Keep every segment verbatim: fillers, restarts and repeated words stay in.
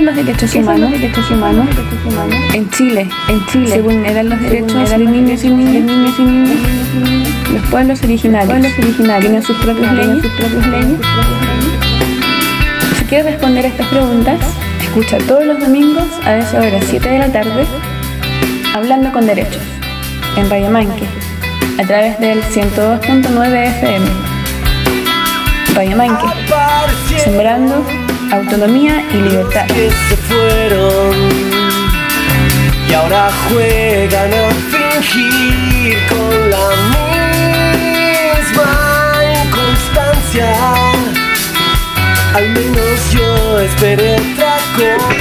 los derechos humanos? Los derechos humanos? En Chile, en Chile, se vulneran los derechos de niños y niñas, niños y niñas. Los pueblos originarios, pueblos originarios tienen sus propias leyes, sus propias leyes. Si quieres responder a estas preguntas, escucha todos los domingos a esa hora siete de la tarde, Hablando con Derechos, en Radio Manque, a través del ciento dos punto nueve F M. Radio Manque, sembrando autonomía y libertad. Que se fueron y ahora juegan a fingir con la misma inconstancia. Al menos yo esperé otra cosa.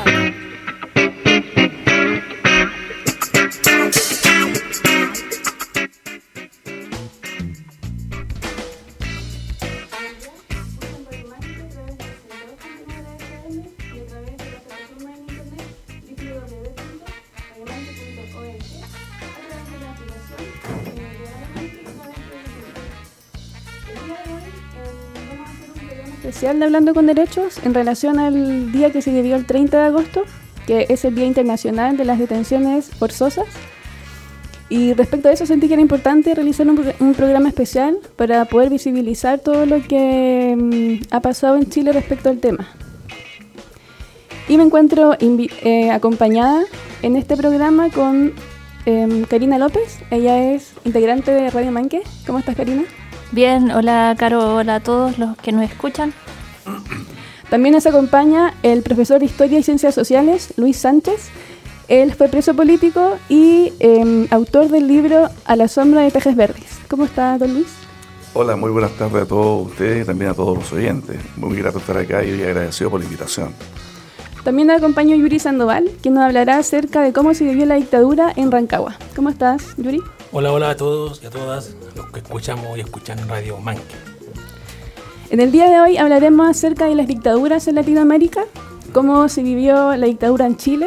Especial de Hablando con Derechos en relación al día que se vivió el treinta de agosto, que es el Día Internacional de las Detenciones Forzosas. Y respecto a eso sentí que era importante realizar un, un programa especial para poder visibilizar todo lo que um, ha pasado en Chile respecto al tema. Y me encuentro invi- eh, acompañada en este programa con eh, Karina López. Ella es integrante de Radio Manque. ¿Cómo estás, Karina? Bien, hola Caro, hola a todos los que nos escuchan. También nos acompaña el profesor de Historia y Ciencias Sociales, Luis Sánchez. Él fue preso político y eh, autor del libro A la sombra de Tejes Verdes. ¿Cómo está, don Luis? Hola, muy buenas tardes a todos ustedes y también a todos los oyentes. Muy grato estar acá y agradecido por la invitación. También nos acompaña Yuri Sandoval, quien nos hablará acerca de cómo se vivió la dictadura en Rancagua. ¿Cómo estás, Yuri? Hola, hola a todos y a todas los que escuchamos y escuchan Radio Manque. En el día de hoy hablaremos acerca de las dictaduras en Latinoamérica, cómo se vivió la dictadura en Chile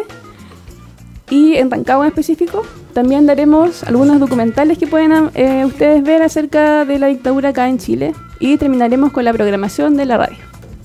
y en Rancagua en específico. También daremos algunos documentales que pueden eh, ustedes ver acerca de la dictadura acá en Chile y terminaremos con la programación de la radio.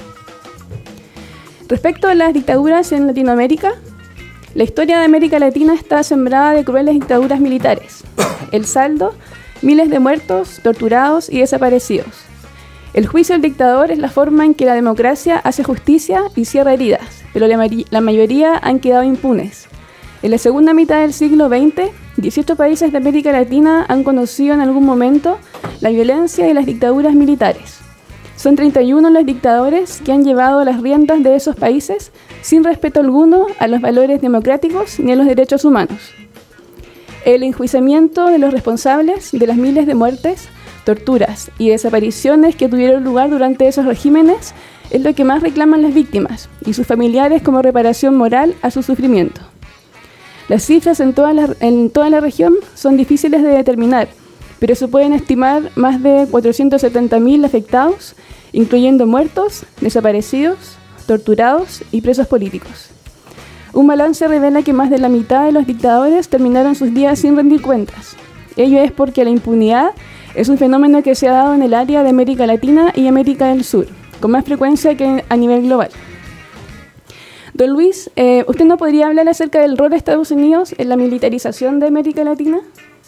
Respecto a las dictaduras en Latinoamérica, la historia de América Latina está sembrada de crueles dictaduras militares. El saldo, miles de muertos, torturados y desaparecidos. El juicio del dictador es la forma en que la democracia hace justicia y cierra heridas, pero la, ma- la mayoría han quedado impunes. En la segunda mitad del siglo veinte, dieciocho países de América Latina han conocido en algún momento la violencia de las dictaduras militares. Son treinta y uno los dictadores que han llevado las riendas de esos países sin respeto alguno a los valores democráticos ni a los derechos humanos. El enjuiciamiento de los responsables de las miles de muertes, torturas y desapariciones que tuvieron lugar durante esos regímenes es lo que más reclaman las víctimas y sus familiares como reparación moral a su sufrimiento. Las cifras en toda la, en toda la región son difíciles de determinar, pero se pueden estimar más de cuatrocientos setenta mil afectados, incluyendo muertos, desaparecidos, torturados y presos políticos. Un balance revela que más de la mitad de los dictadores terminaron sus días sin rendir cuentas. Ello es porque la impunidad es un fenómeno que se ha dado en el área de América Latina y América del Sur, con más frecuencia que a nivel global. Don Luis, eh, ¿usted no podría hablar acerca del rol de Estados Unidos en la militarización de América Latina?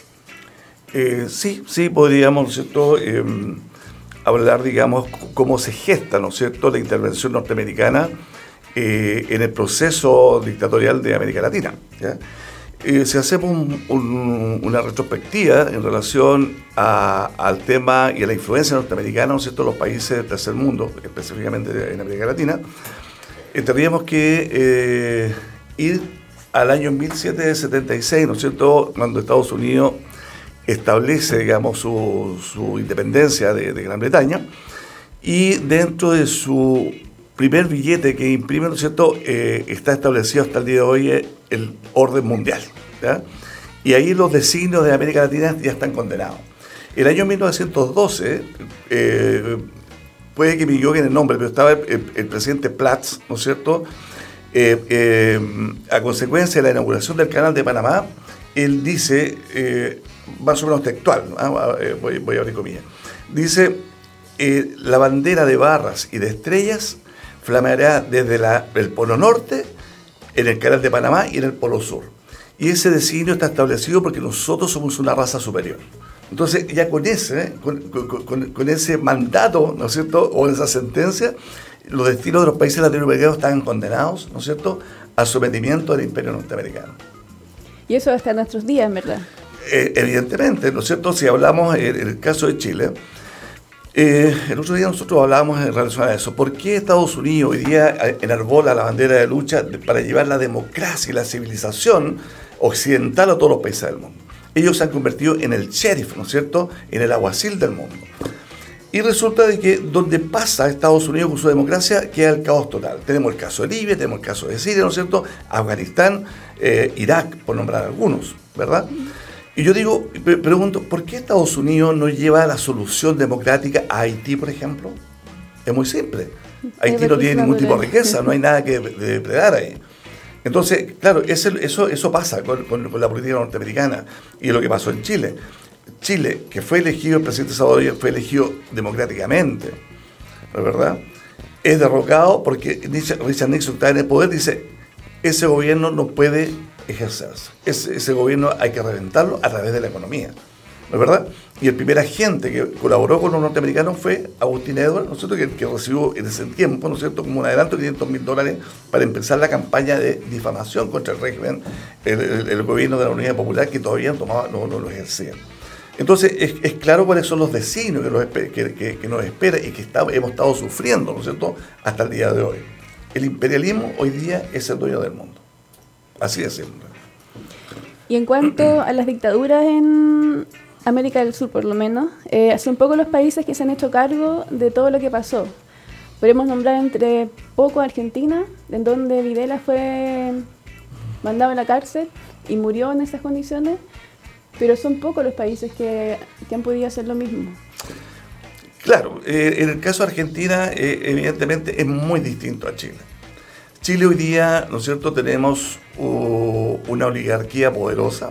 Eh, sí, sí, podríamos, ¿no es cierto?, eh, hablar, digamos, cómo se gesta, ¿no es cierto?, la intervención norteamericana eh, en el proceso dictatorial de América Latina, ¿ya? Eh, si hacemos un, un, una retrospectiva en relación a, al tema y a la influencia norteamericana, ¿no es cierto?, en los países del tercer mundo, específicamente en América Latina, tendríamos que eh, ir al año mil setecientos setenta y seis, ¿no es cierto?, cuando Estados Unidos establece, digamos, su, su independencia de, de Gran Bretaña, y dentro de su primer billete que imprime, ¿no es cierto?, eh, está establecido hasta el día de hoy eh, el orden mundial, ¿ya? Y ahí los designios de América Latina ya están condenados. El año mil novecientos doce, eh, puede que me equivoque en el nombre, pero estaba el, el, el presidente Platts, ¿no es cierto?, eh, eh, a consecuencia de la inauguración del Canal de Panamá, él dice, eh, más o menos textual, ¿no? eh, voy, voy a abrir comillas, dice, eh, la bandera de barras y de estrellas flameará desde la, el Polo Norte, en el Canal de Panamá y en el Polo Sur. Y ese designio está establecido porque nosotros somos una raza superior. Entonces, ya con ese, con, con, con, con ese mandato, ¿no es cierto?, o esa sentencia, los destinos de los países latinoamericanos están condenados, ¿no es cierto?, al sometimiento del imperio norteamericano. Y eso hasta nuestros días, ¿verdad? Eh, evidentemente, ¿no es cierto?, si hablamos en, en el caso de Chile, eh, el otro día nosotros hablábamos en relación a eso. ¿Por qué Estados Unidos hoy día enarbola la bandera de lucha para llevar la democracia y la civilización occidental a todos los países del mundo? Ellos se han convertido en el sheriff, ¿no es cierto?, en el alguacil del mundo. Y resulta de que donde pasa Estados Unidos con su democracia queda el caos total. Tenemos el caso de Libia, tenemos el caso de Siria, ¿no es cierto?, Afganistán, eh, Irak, por nombrar algunos, ¿verdad? Y yo digo, pregunto, ¿por qué Estados Unidos no lleva la solución democrática a Haití, por ejemplo? Es muy simple. Haití no tiene ningún tipo de riqueza, no hay nada que depredar ahí. Entonces, claro, ese, eso, eso pasa con, con, con la política norteamericana y lo que pasó en Chile. Chile, que fue elegido, el presidente Salvador fue elegido democráticamente, ¿no es verdad? Es derrocado porque Richard Nixon está en el poder, dice, ese gobierno no puede ejercerse. Ese, ese gobierno hay que reventarlo a través de la economía, ¿no es verdad? Y el primer agente que colaboró con los norteamericanos fue Agustín Edwards, ¿no es cierto?, que, que recibió en ese tiempo, ¿no es cierto?, como un adelanto de quinientos mil dólares para empezar la campaña de difamación contra el régimen, el, el, el gobierno de la Unidad Popular, que todavía tomaba, no, no lo ejercía. Entonces, es, es claro cuáles son los designios que nos, que, que, que nos espera y que está, hemos estado sufriendo, ¿no es cierto?, hasta el día de hoy. El imperialismo hoy día es el dueño del mundo. Así es siempre. Y en cuanto a las dictaduras en América del Sur, por lo menos, eh, son pocos los países que se han hecho cargo de todo lo que pasó. Podemos nombrar entre poco a Argentina, en donde Videla fue mandado a la cárcel y murió en esas condiciones, pero son pocos los países que, que han podido hacer lo mismo. Claro, eh, en el caso de Argentina, eh, evidentemente es muy distinto a Chile. Chile hoy día, ¿no es cierto?, tenemos uh, una oligarquía poderosa,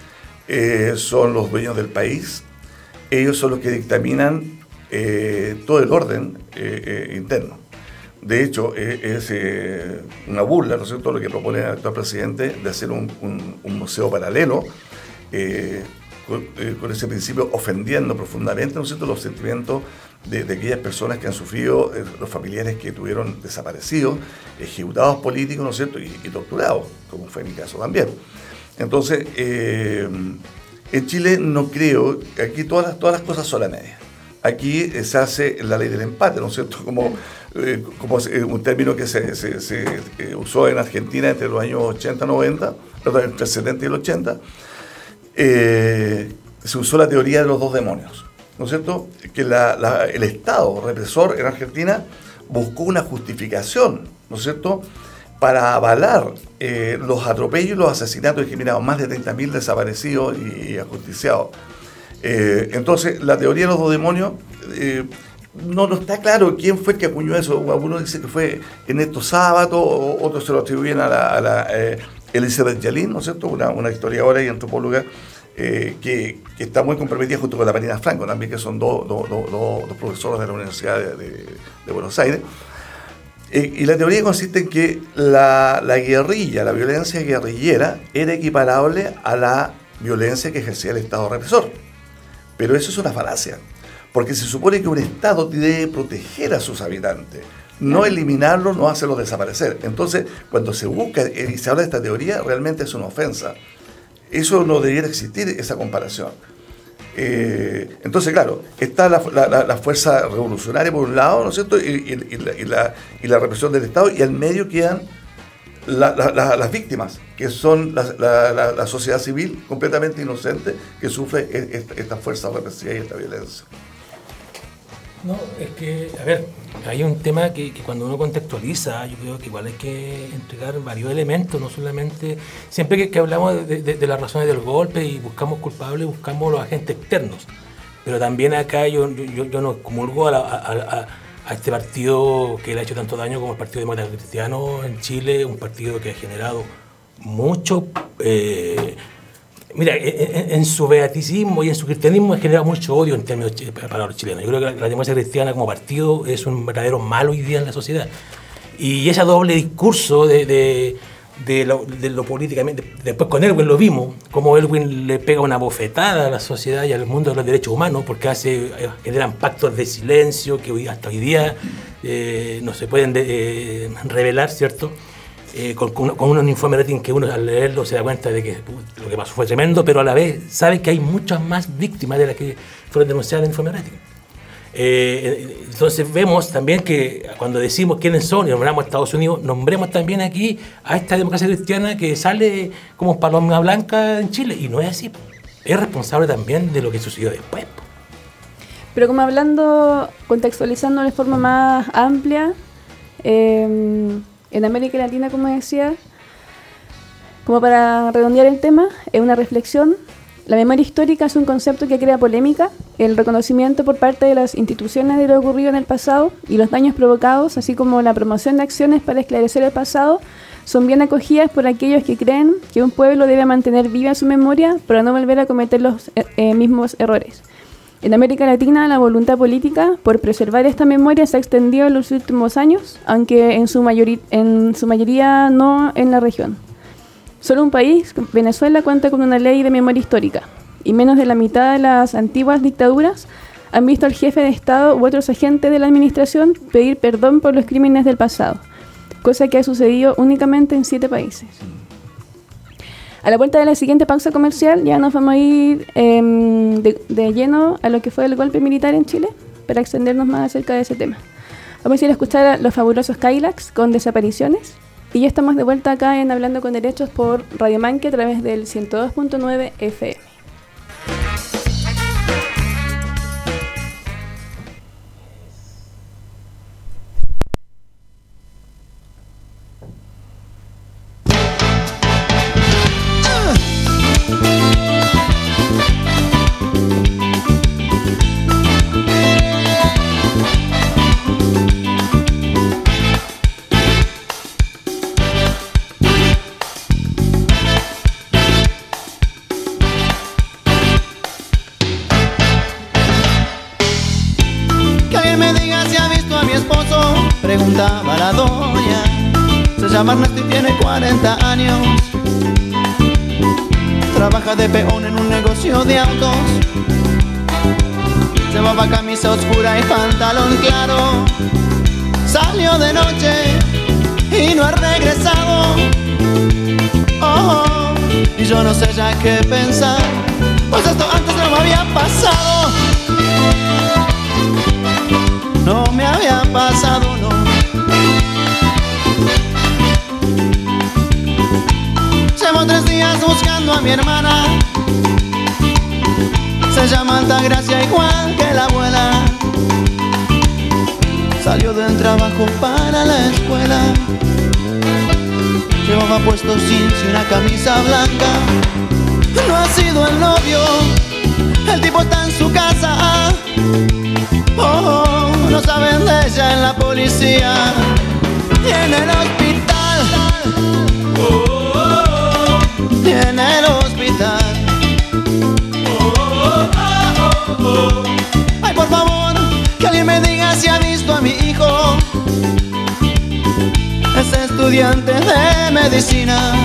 eh, son los dueños del país, ellos son los que dictaminan eh, todo el orden eh, eh, interno. De hecho, eh, es eh, una burla, ¿no es cierto?, lo que propone el actual presidente de hacer un, un, un museo paralelo, eh, con, eh, con ese principio ofendiendo profundamente, ¿no es cierto?, los sentimientos de, de aquellas personas que han sufrido, eh, los familiares que tuvieron desaparecidos, ejecutados políticos, ¿no es cierto?, y, y torturados, como fue mi caso también. Entonces, eh, en Chile no creo, aquí todas las, todas las cosas son a medias. Aquí eh, se hace la ley del empate, ¿no es cierto?, como, eh, como eh, un término que se, se, se eh, usó en Argentina entre los años ochenta, noventa, perdón, entre el setenta y el ochenta, eh, se usó la teoría de los dos demonios, ¿no es cierto?, que la, la, el Estado represor en Argentina buscó una justificación, ¿no es cierto?, para avalar eh, los atropellos y los asesinatos que generaron más de treinta mil desaparecidos y, y ajusticiados. Eh, entonces, la teoría de los dos demonios, eh, no, no está claro quién fue el que acuñó eso. Uno dice que fue Ernesto Sábato, otros se lo atribuyen a la, a la eh, Elizabeth Yalin, ¿no es cierto?, una, una historiadora y antropóloga eh, que, que está muy comprometida junto con la Marina Franco, también, que son dos, dos, dos, dos, dos profesores de la Universidad de, de, de Buenos Aires. Eh, y la teoría consiste en que la, la guerrilla, la violencia guerrillera, era equiparable a la violencia que ejercía el Estado represor. Pero eso es una falacia, porque se supone que un Estado debe proteger a sus habitantes, no eliminarlos, no hacerlos desaparecer. Entonces, cuando se busca y se habla de esta teoría, realmente es una ofensa. Eso no debiera existir, esa comparación. Eh, entonces, claro, está la, la, la fuerza revolucionaria por un lado, ¿no es cierto?, y, y, y, la, y, la, y la represión del Estado, y al medio quedan la, la, la, las víctimas, que son la, la, la, la sociedad civil completamente inocente que sufre esta, esta fuerza represiva y esta violencia. No, es que, a ver, hay un tema que, que cuando uno contextualiza, yo creo que igual hay que entregar varios elementos, no solamente, siempre que, que hablamos de, de, de las razones del golpe y buscamos culpables, buscamos los agentes externos, pero también acá yo, yo, yo no comulgo a, la, a, a, a este partido que le ha hecho tanto daño como el Partido Demócrata Cristiano en Chile, un partido que ha generado mucho... Eh, Mira, en, en su beaticismo y en su cristianismo genera mucho odio en términos para los chilenos. Yo creo que la, la democracia cristiana como partido es un verdadero mal hoy día en la sociedad. Y ese doble discurso de, de, de, lo, de lo políticamente... Después con Elwin lo vimos, como Elwin le pega una bofetada a la sociedad y al mundo de los derechos humanos, porque hace generan pactos de silencio que hoy, hasta hoy día eh, no se pueden de, eh, revelar, ¿cierto? Eh, con, con, con un informe rating que uno al leerlo se da cuenta de que uh, lo que pasó fue tremendo, pero a la vez sabe que hay muchas más víctimas de las que fueron denunciadas en el informe rating. Eh, entonces vemos también que cuando decimos quiénes son y nombramos a Estados Unidos, nombremos también aquí a esta democracia cristiana que sale como paloma blanca en Chile, y no es así. Es responsable también de lo que sucedió después. Pero como hablando, contextualizando de forma más amplia, eh, en América Latina, como decía, como para redondear el tema, es una reflexión. La memoria histórica es un concepto que crea polémica. El reconocimiento por parte de las instituciones de lo ocurrido en el pasado y los daños provocados, así como la promoción de acciones para esclarecer el pasado, son bien acogidas por aquellos que creen que un pueblo debe mantener viva su memoria para no volver a cometer los eh, mismos errores. En América Latina, la voluntad política por preservar esta memoria se ha extendido en los últimos años, aunque en su, mayori- en su mayoría no en la región. Solo un país, Venezuela, cuenta con una ley de memoria histórica, y menos de la mitad de las antiguas dictaduras han visto al jefe de Estado u otros agentes de la administración pedir perdón por los crímenes del pasado, cosa que ha sucedido únicamente en siete países. A la vuelta de la siguiente pausa comercial ya nos vamos a ir eh, de, de lleno a lo que fue el golpe militar en Chile para extendernos más acerca de ese tema. Vamos a ir a escuchar a los fabulosos Cadillacs con Desapariciones, y ya estamos de vuelta acá en Hablando con Derechos por Radio Manque a través del ciento dos punto nueve F M. Preguntaba la doña, se llama Ernesto y tiene cuarenta años. Trabaja de peón en un negocio de autos. Llevaba camisa oscura y pantalón claro. Salió de noche y no ha regresado. Oh, oh, y yo no sé ya qué pensar, pues esto antes no me había pasado. No me había pasado, no. Llevo tres días buscando a mi hermana. Se llama Altagracia, igual que la abuela. Salió del trabajo para la escuela. Llevaba puesto jeans y una camisa blanca. No ha sido el novio, el tipo está en su casa. Oh, oh, no saben de ella en la policía y en el hospital. Oh, oh, oh. Y en el hospital. Oh, oh, oh, oh, oh. Ay, por favor, que alguien me diga si ha visto a mi hijo. Es estudiante de medicina.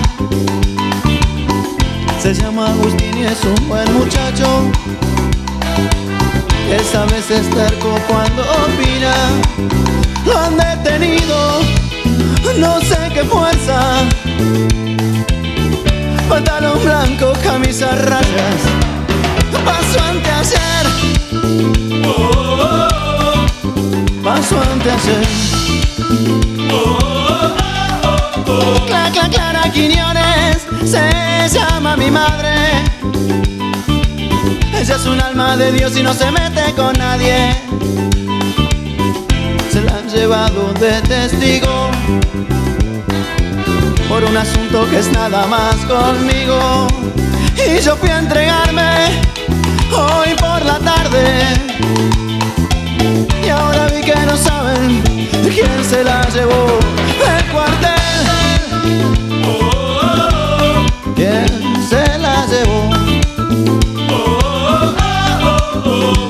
Se llama Agustín y es un buen muchacho. Esa vez es terco cuando opina. Lo han detenido, no sé qué fuerza. Pantalón blanco, camisa rayas. Pasó anteayer. Oh, oh, oh. Pasó anteayer. Oh, oh, oh, oh. Cla, cla, Clara Quiñones se llama mi madre. Ella es un alma de Dios y no se mete con nadie. Se la han llevado de testigo por un asunto que es nada más conmigo. Y yo fui a entregarme hoy por la tarde. Y ahora vi que no saben quién se la llevó del cuartel. Oh, oh, oh. ¿Quién se la llevó?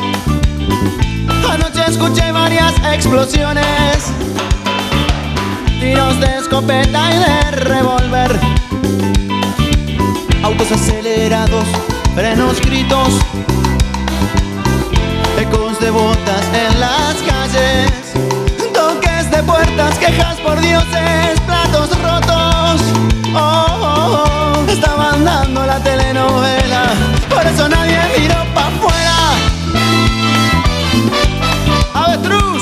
Anoche escuché varias explosiones escopeta y de revólver. Autos acelerados, frenos, gritos, ecos de botas en las calles, toques de puertas, quejas por dioses, platos rotos. Oh, oh, oh, estaban dando la telenovela, por eso nadie miró pa' afuera. ¡Avestruz!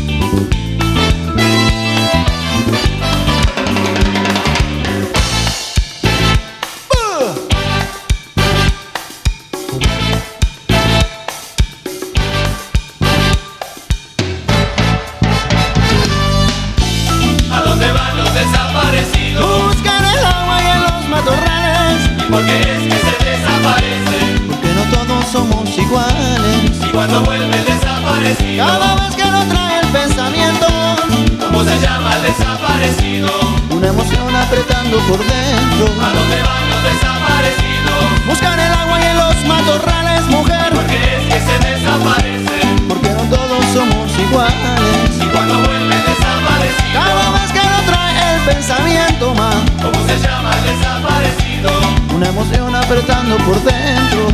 Porque es que se desaparecen, porque no todos somos iguales. y cuando vuelve el desaparecido, Cada vez que nos trae el pensamiento, ¿cómo se llama el desaparecido? una emoción apretando por dentro. ¿A dónde van los desaparecidos? Buscan el agua y en los matorrales, mujer. Porque es que se desaparecen, Porque no todos somos iguales. y cuando vuelve el desaparecido, Cada vez que nos trae el pensamiento, ma, ¿cómo se llama el desaparecido? una emoción apretando por dentro.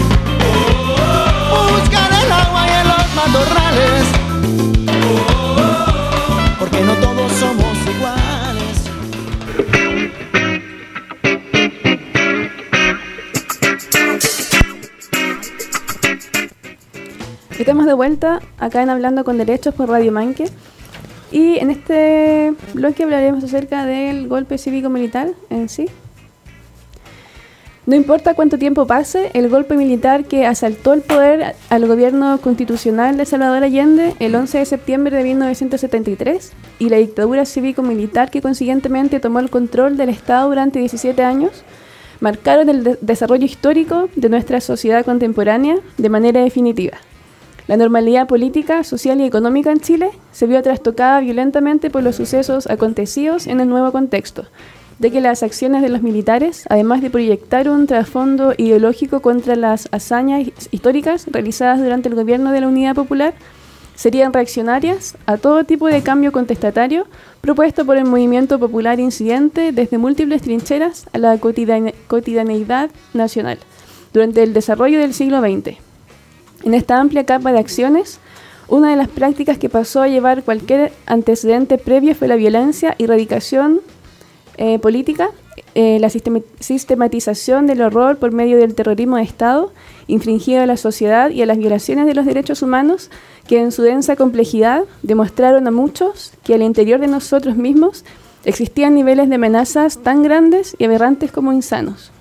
Buscan el agua y en los matorrales, porque no todos somos iguales. Estamos de vuelta acá en Hablando con Derechos por Radio Manque. Y en este bloque hablaremos acerca del golpe cívico-militar en sí. No importa cuánto tiempo pase, el golpe militar que asaltó el poder al gobierno constitucional de Salvador Allende el once de septiembre de mil novecientos setenta y tres y la dictadura cívico-militar que consiguientemente tomó el control del Estado durante diecisiete años, marcaron el de- desarrollo histórico de nuestra sociedad contemporánea de manera definitiva. La normalidad política, social y económica en Chile se vio trastocada violentamente por los sucesos acontecidos en el nuevo contexto, de que las acciones de los militares, además de proyectar un trasfondo ideológico contra las hazañas históricas realizadas durante el gobierno de la Unidad Popular, serían reaccionarias a todo tipo de cambio contestatario propuesto por el movimiento popular incidente desde múltiples trincheras a la cotidiane- cotidianeidad nacional durante el desarrollo del siglo veinte. En esta amplia capa de acciones, una de las prácticas que pasó a llevar cualquier antecedente previo fue la violencia y erradicación eh, política, eh, la sistema- sistematización del horror por medio del terrorismo de Estado infringido a la sociedad y a las violaciones de los derechos humanos que en su densa complejidad demostraron a muchos que al interior de nosotros mismos existían niveles de amenazas tan grandes y aberrantes como insanos.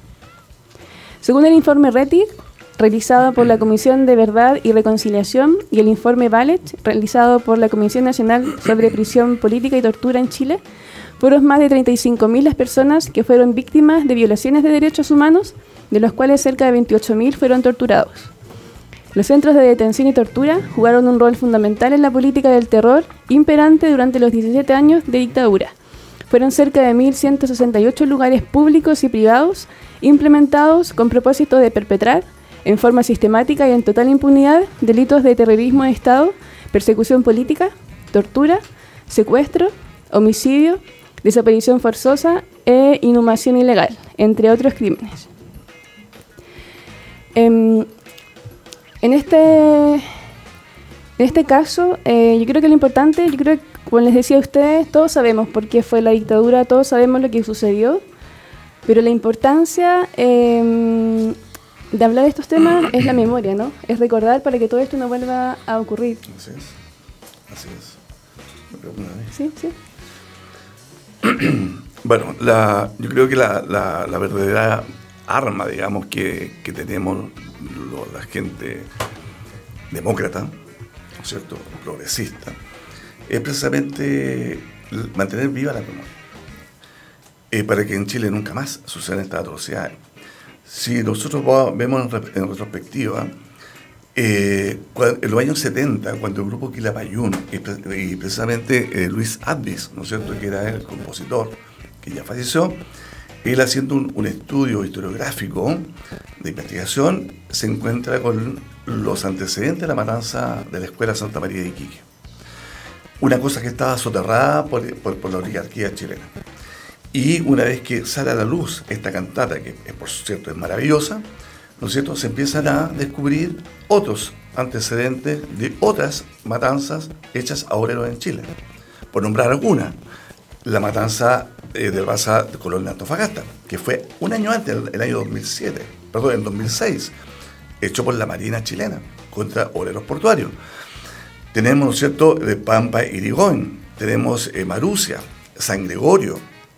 Según el informe RETIC, realizado por la Comisión de Verdad y Reconciliación, y el informe Ballet, realizado por la Comisión Nacional sobre Prisión Política y Tortura en Chile, fueron más de treinta y cinco mil las personas que fueron víctimas de violaciones de derechos humanos, de los cuales cerca de veintiocho mil fueron torturados. Los centros de detención y tortura jugaron un rol fundamental en la política del terror imperante durante los diecisiete años de dictadura. Fueron cerca de mil ciento sesenta y ocho lugares públicos y privados implementados con propósito de perpetrar, en forma sistemática y en total impunidad, delitos de terrorismo de Estado, persecución política, tortura, secuestro, homicidio, desaparición forzosa e inhumación ilegal, entre otros crímenes. En, en, este, en este caso, eh, yo creo que lo importante, yo creo que, como les decía a ustedes, todos sabemos por qué fue la dictadura, todos sabemos lo que sucedió, pero la importancia eh, de hablar de estos temas es la memoria, ¿no? Es recordar para que todo esto no vuelva a ocurrir. Así es, así es. Me preguntan a mí. Sí, sí. Bueno, la, yo creo que la, la, la verdadera arma, digamos, que, que tenemos lo, la gente demócrata, ¿no es cierto?, progresista, es precisamente mantener viva la memoria, eh, para que en Chile nunca más sucedan estas atrocidades. Si nosotros vemos en retrospectiva, eh, en los años setenta, cuando el grupo Quilapayún y, y precisamente eh, Luis Advis, ¿no es cierto?, que era el compositor, que ya falleció, él haciendo un, un estudio historiográfico de investigación, se encuentra con los antecedentes de la matanza de la Escuela Santa María de Iquique. una cosa que estaba soterrada por, por, por la oligarquía chilena. Y una vez que sale a la luz esta cantata, que por cierto es maravillosa, ¿no es cierto?, se empiezan a descubrir otros antecedentes de otras matanzas hechas a obreros en Chile. Por nombrar alguna, la matanza eh, del Baza de Colón de Antofagasta, que fue un año antes, el, el año dos mil siete, perdón, en dos mil seis, hecho por la Marina chilena contra obreros portuarios. Tenemos, ¿no es cierto?, de Pampa y Irigoyen, tenemos eh, Marusia, San Gregorio,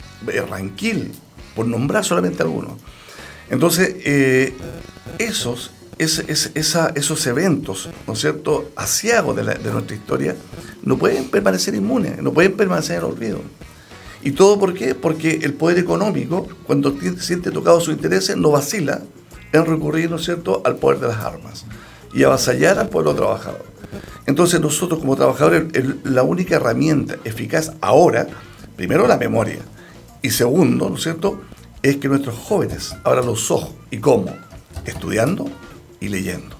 Ranquil, por nombrar solamente algunos. Entonces, eh, esos, es, es, esa, esos eventos, ¿no es cierto?, aciagos de, la, de nuestra historia, no pueden permanecer inmunes, no pueden permanecer en el olvido. ¿Y todo por qué? Porque el poder económico, cuando tiene, siente tocado sus intereses, no vacila en recurrir, ¿no es cierto?, al poder de las armas y avasallar al pueblo trabajador. Entonces, nosotros como trabajadores, el, la única herramienta eficaz ahora, primero la memoria, y segundo, ¿no es cierto?, es que nuestros jóvenes abran los ojos. ¿Y cómo? Estudiando y leyendo.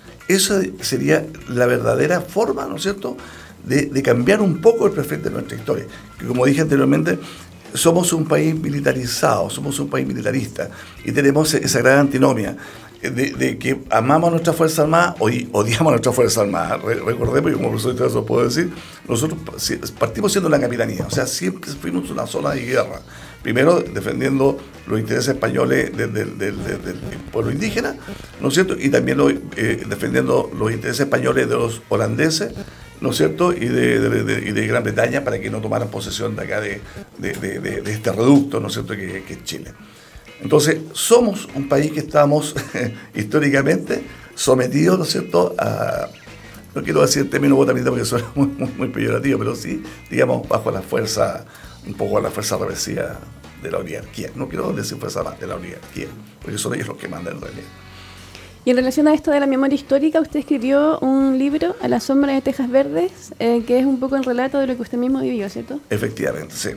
Esa sería la verdadera forma, ¿no es cierto?, de, de cambiar un poco el perfil de nuestra historia. Que como dije anteriormente, somos un país militarizado, somos un país militarista, y tenemos esa gran antinomia de, de que amamos a nuestra Fuerza Armada o odiamos a nuestra Fuerza Armada. Re, recordemos, y como profesor de eso puedo decir, nosotros partimos siendo una capitanía, o sea, siempre fuimos una zona de guerra. Primero defendiendo los intereses españoles de, de, de, de, del pueblo indígena, ¿no es cierto? Y también lo, eh, defendiendo los intereses españoles de los holandeses, ¿no es cierto?, y de, de, de, y de Gran Bretaña, para que no tomaran posesión de acá de, de, de, de, de este reducto, ¿no es cierto?, que, que es Chile. Entonces, somos un país que estamos históricamente sometidos, ¿no es cierto?, a, no quiero decir el término botanista porque suena muy, muy, muy peyorativo, pero sí, digamos, bajo la fuerza, un poco la fuerza represiva de la oligarquía. No quiero decir fuerza más de la oligarquía, porque son ellos los que mandan en realidad. Y en relación a esto de la memoria histórica, usted escribió un libro, A la sombra de Tejas Verdes, eh, que es un poco el relato de lo que usted mismo vivió, ¿cierto? Efectivamente, sí.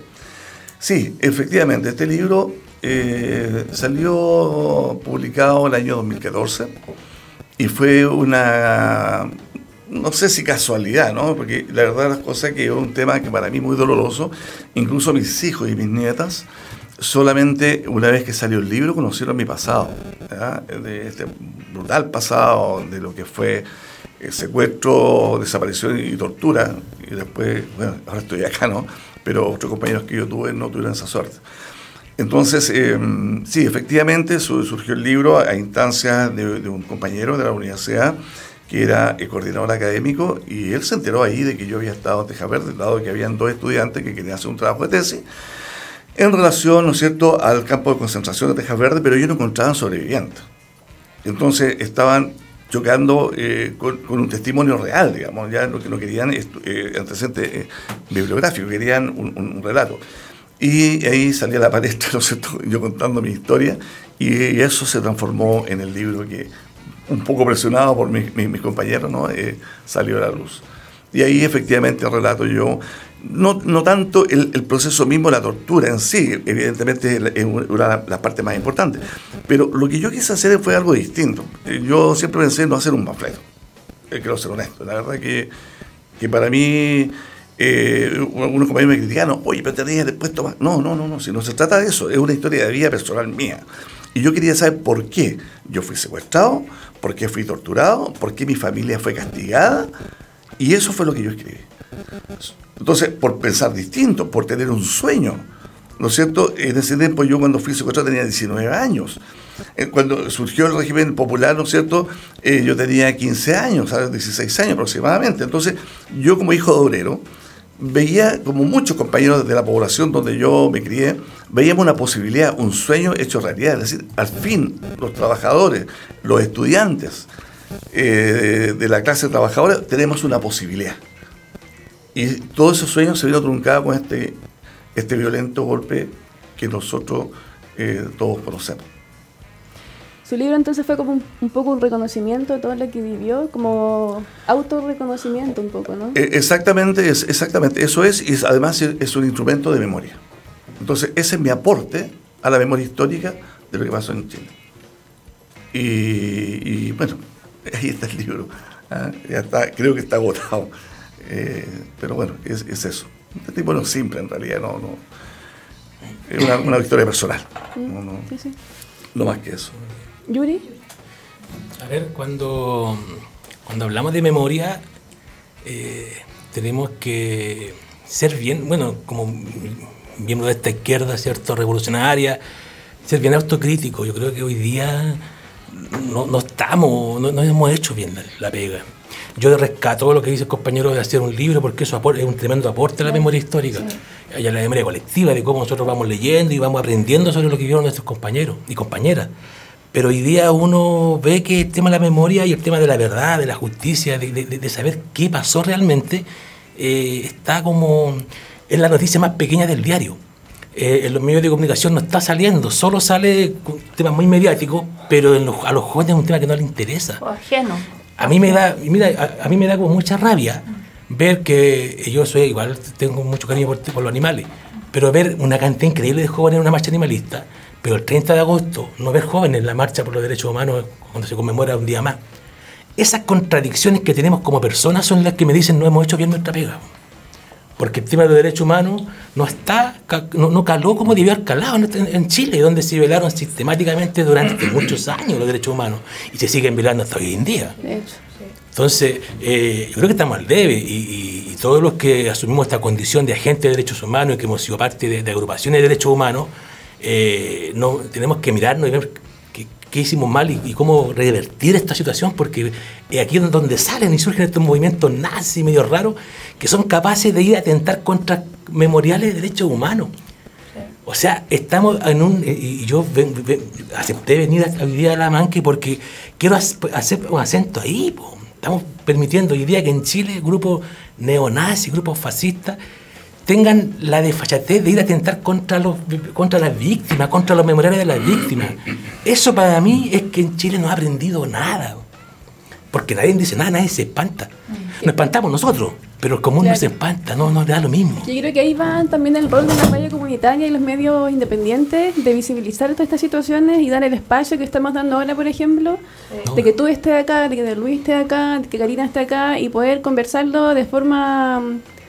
Sí, efectivamente. Este libro eh, salió publicado en el año dos mil catorce y fue una, no sé si casualidad, ¿no? Porque la verdad las cosas que es un tema que para mí es muy doloroso. Incluso mis hijos y mis nietas, solamente una vez que salió el libro, conocieron mi pasado, ¿verdad?, de este brutal pasado, de lo que fue el secuestro, desaparición y tortura. Y después, bueno, ahora estoy acá, ¿no? Pero otros compañeros que yo tuve no tuvieron esa suerte. Entonces, eh, sí, efectivamente surgió el libro a instancias de, de un compañero de la universidad que era el coordinador académico, y él se enteró ahí de que yo había estado en Tejas Verdes, dado que habían dos estudiantes que querían hacer un trabajo de tesis en relación, ¿no es cierto?, al campo de concentración de Tejas Verdes, pero ellos no encontraban sobrevivientes. Entonces estaban chocando eh, con, con un testimonio real, digamos, ya lo que no querían eh, antecedentes eh, bibliográficos, querían un, un, un relato. Y ahí salía la palestra, ¿no es cierto?, yo contando mi historia, y, y eso se transformó en el libro que, un poco presionado por mi, mi, mis compañeros, ¿no?, eh, salió a la luz. Y ahí efectivamente relato yo, no, no tanto el, el proceso mismo, la tortura en sí, evidentemente es una de las partes más importantes, pero lo que yo quise hacer fue algo distinto. Yo siempre pensé en no hacer un panfleto, eh, quiero ser honesto. La verdad que, que para mí, eh, unos compañeros me criticaron, oye, pero te tenías después tomar. No, no, no, no, si no se trata de eso, es una historia de vida personal mía. Y yo quería saber por qué yo fui secuestrado, por qué fui torturado, por qué mi familia fue castigada. Y eso fue lo que yo escribí. Entonces, por pensar distinto, por tener un sueño, ¿no es cierto? En ese tiempo yo cuando fui secuestrado tenía diecinueve años. Cuando surgió el régimen popular, ¿no es cierto?, eh, yo tenía quince años, ¿sabes?, dieciséis años aproximadamente. Entonces, yo como hijo de obrero, veía como muchos compañeros de la población donde yo me crié, veíamos una posibilidad, un sueño hecho realidad. Es decir, al fin, los trabajadores, los estudiantes, Eh, de, de la clase trabajadora, tenemos una posibilidad. Y todos esos sueños se vieron truncados con este, este violento golpe que nosotros eh, todos conocemos. Su libro entonces fue como un, un poco un reconocimiento de todo lo que vivió, como autorreconocimiento un poco, ¿no? Eh, exactamente, es, exactamente, eso es, y es, además es, es un instrumento de memoria. Entonces, ese es mi aporte a la memoria histórica de lo que pasó en Chile. Y, y bueno, ahí está el libro, ¿ah? Ya está, creo que está agotado. Eh, pero bueno, es, es eso. Este tipo no es simple en realidad, no, no. Es una, una victoria personal. No, no, Sí, sí. no más que eso. Yuri. A ver, cuando, cuando hablamos de memoria, eh, tenemos que ser bien, bueno, como miembro de esta izquierda, ¿cierto?, revolucionaria, ser bien autocrítico. Yo creo que hoy día no, no estamos, no, no hemos hecho bien la, la pega. Yo rescato lo que dice el compañero de hacer un libro, porque eso es un tremendo aporte a la memoria histórica, sí. Y a la memoria colectiva, de cómo nosotros vamos leyendo y vamos aprendiendo sobre lo que vivieron nuestros compañeros y compañeras. Pero hoy día uno ve que el tema de la memoria y el tema de la verdad, de la justicia, de, de, de saber qué pasó realmente, eh, está como en la noticia más pequeña del diario. Eh, en los medios de comunicación no está saliendo, solo sale un tema muy mediático, pero en los, a los jóvenes es un tema que no les interesa. O ajeno. A mí me da, mira, a, a mí me da como mucha rabia ver que yo soy igual, tengo mucho cariño por, por los animales, pero ver una cantidad increíble de jóvenes en una marcha animalista, pero el treinta de agosto no ver jóvenes en la marcha por los derechos humanos cuando se conmemora un día más. Esas contradicciones que tenemos como personas son las que me dicen no hemos hecho bien nuestra pega. Porque el tema de los derechos humanos no está, no, no caló como debió haber calado en, en Chile, donde se violaron sistemáticamente durante muchos años los derechos humanos y se siguen violando hasta hoy en día. De hecho, sí. Entonces, eh, yo creo que estamos al debe y, y, y todos los que asumimos esta condición de agentes de derechos humanos y que hemos sido parte de, de agrupaciones de derechos humanos, eh, no, tenemos que mirarnos y ver qué, qué hicimos mal y, y cómo revertir esta situación, porque aquí es donde salen y surgen estos movimientos nazis medio raros que son capaces de ir a atentar contra memoriales de derechos humanos. O sea, estamos en un... Y yo ven, ven, acepté venir a, hoy día a La Manque porque quiero hacer un acento ahí. Po. Estamos permitiendo hoy día que en Chile grupos neonazis, grupos fascistas, tengan la desfachatez de ir a atentar contra, los, contra las víctimas, contra los memoriales de las víctimas. Eso para mí es que en Chile no ha aprendido nada. Porque nadie dice nada, nadie se espanta. Nos espantamos nosotros, pero el común claro. no se espanta, no, no le da lo mismo. Yo creo que ahí va también el rol de la radio comunitaria y los medios independientes de visibilizar todas estas situaciones y dar el espacio que estamos dando ahora, por ejemplo, sí. de que tú estés acá, de que Luis esté acá, de que Karina esté acá y poder conversarlo de forma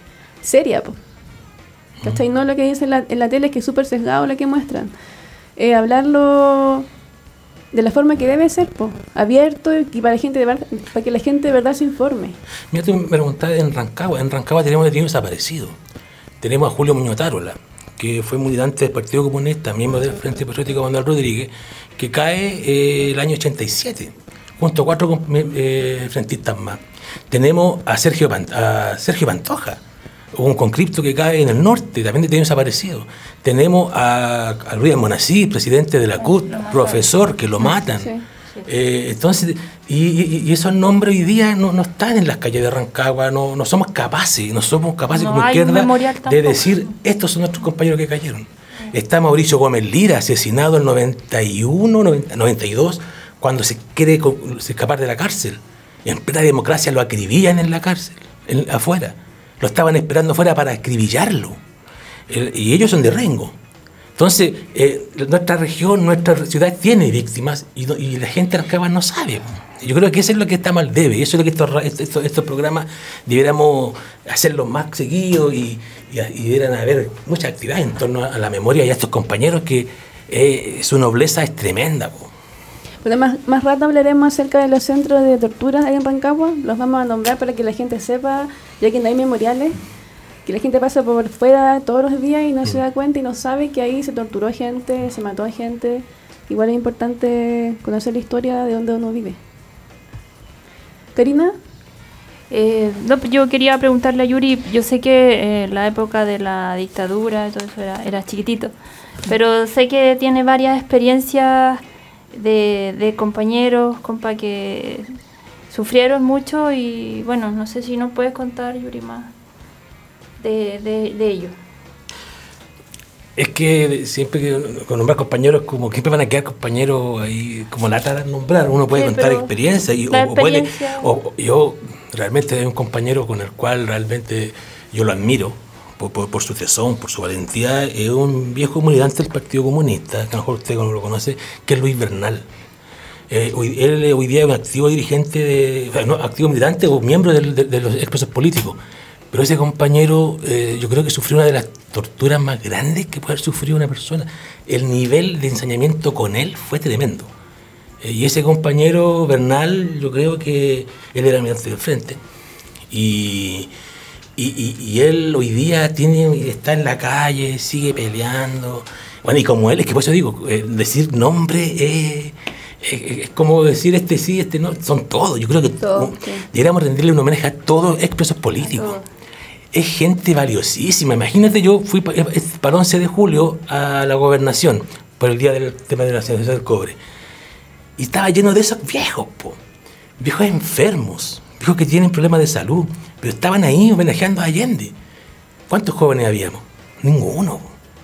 seria, po. ¿Cachai? No lo que dice en la, en la tele, que es súper sesgado lo que muestran. Eh, hablarlo de la forma que debe ser, po, abierto y para, la gente de verdad, para que la gente de verdad se informe. Mira, tú me preguntabas en Rancagua. En Rancagua tenemos detenidos desaparecidos. Tenemos a Julio Muñoz Tarola, que fue militante del Partido Comunista, miembro del Frente Patriótico Manuel Rodríguez, que cae eh, el año ochenta y siete, junto a cuatro eh, frentistas más. Tenemos a Sergio, Pant- a Sergio Pantoja, un conscripto que cae en el norte, también detenido desaparecido. Tenemos a, a Luis Almonacid, presidente de la C U T, profesor, que lo matan. Sí, sí. Eh, entonces, y, y, y esos nombres hoy día no, no están en las calles de Rancagua, no, no somos capaces, no somos capaces no como izquierda de decir, estos son nuestros compañeros que cayeron. Está Mauricio Gómez Lira, asesinado en noventa y uno, noventa, noventa y dos, cuando se quiere escapar de la cárcel. En plena democracia lo acribillan en la cárcel, en, afuera. Lo estaban esperando afuera para acribillarlo. El, y ellos son de Rengo. Entonces, eh, nuestra región, nuestra ciudad tiene víctimas y, y la gente de Rancagua no sabe. Yo creo que eso es lo que está mal debe. Y eso es lo que estos, estos, estos programas debiéramos hacerlos más seguidos y, y, y debieran haber muchas actividades en torno a la memoria y a estos compañeros que eh, su nobleza es tremenda. Bueno, más, más rato hablaremos acerca de los centros de tortura en Rancagua. Los vamos a nombrar para que la gente sepa, ya que no hay memoriales, que la gente pasa por fuera todos los días y no mm. se da cuenta y no sabe que ahí se torturó a gente, se mató a gente. Igual es importante conocer la historia de donde uno vive. ¿Karina? Eh, no, yo quería preguntarle a Yuri, yo sé que en eh, la época de la dictadura y todo eso era, era chiquitito, pero sé que tiene varias experiencias de, de compañeros, compa, que sufrieron mucho y bueno, no sé si nos puedes contar, Yuri, más de, de, de ello. Es que siempre que con nombrar compañeros, como que siempre van a quedar compañeros ahí, como lata de nombrar, uno puede sí, contar experiencias y, o, experiencia... o puede, o yo realmente hay un compañero con el cual realmente yo lo admiro por, por, por su tesón, por su valentía, es un viejo militante del Partido Comunista, que a lo mejor usted no lo conoce, que es Luis Bernal. Eh, hoy, él hoy día es un activo dirigente, de, no, activo militante o miembro de, de, de los expresos políticos, Pero ese compañero, eh, yo creo que sufrió una de las torturas más grandes que puede haber sufrido una persona. El nivel de ensañamiento con él fue tremendo. Eh, y ese compañero Bernal, yo creo que él era almirante del frente. Y, y, y, y él hoy día tiene, está en la calle, sigue peleando. Bueno, y como él, es que por eso digo, eh, decir nombre es... Es como decir este sí, este no, son todos. Yo creo que Todo, uh, sí. deberíamos rendirle un homenaje a todos expresos políticos. Todo. Es gente valiosísima. Imagínate, yo fui pa- para once de julio a la gobernación por el día del tema de la nacionalización del cobre. Y estaba lleno de esos viejos, po. Viejos enfermos, viejos que tienen problemas de salud, pero estaban ahí homenajeando a Allende. ¿Cuántos jóvenes habíamos? Ninguno.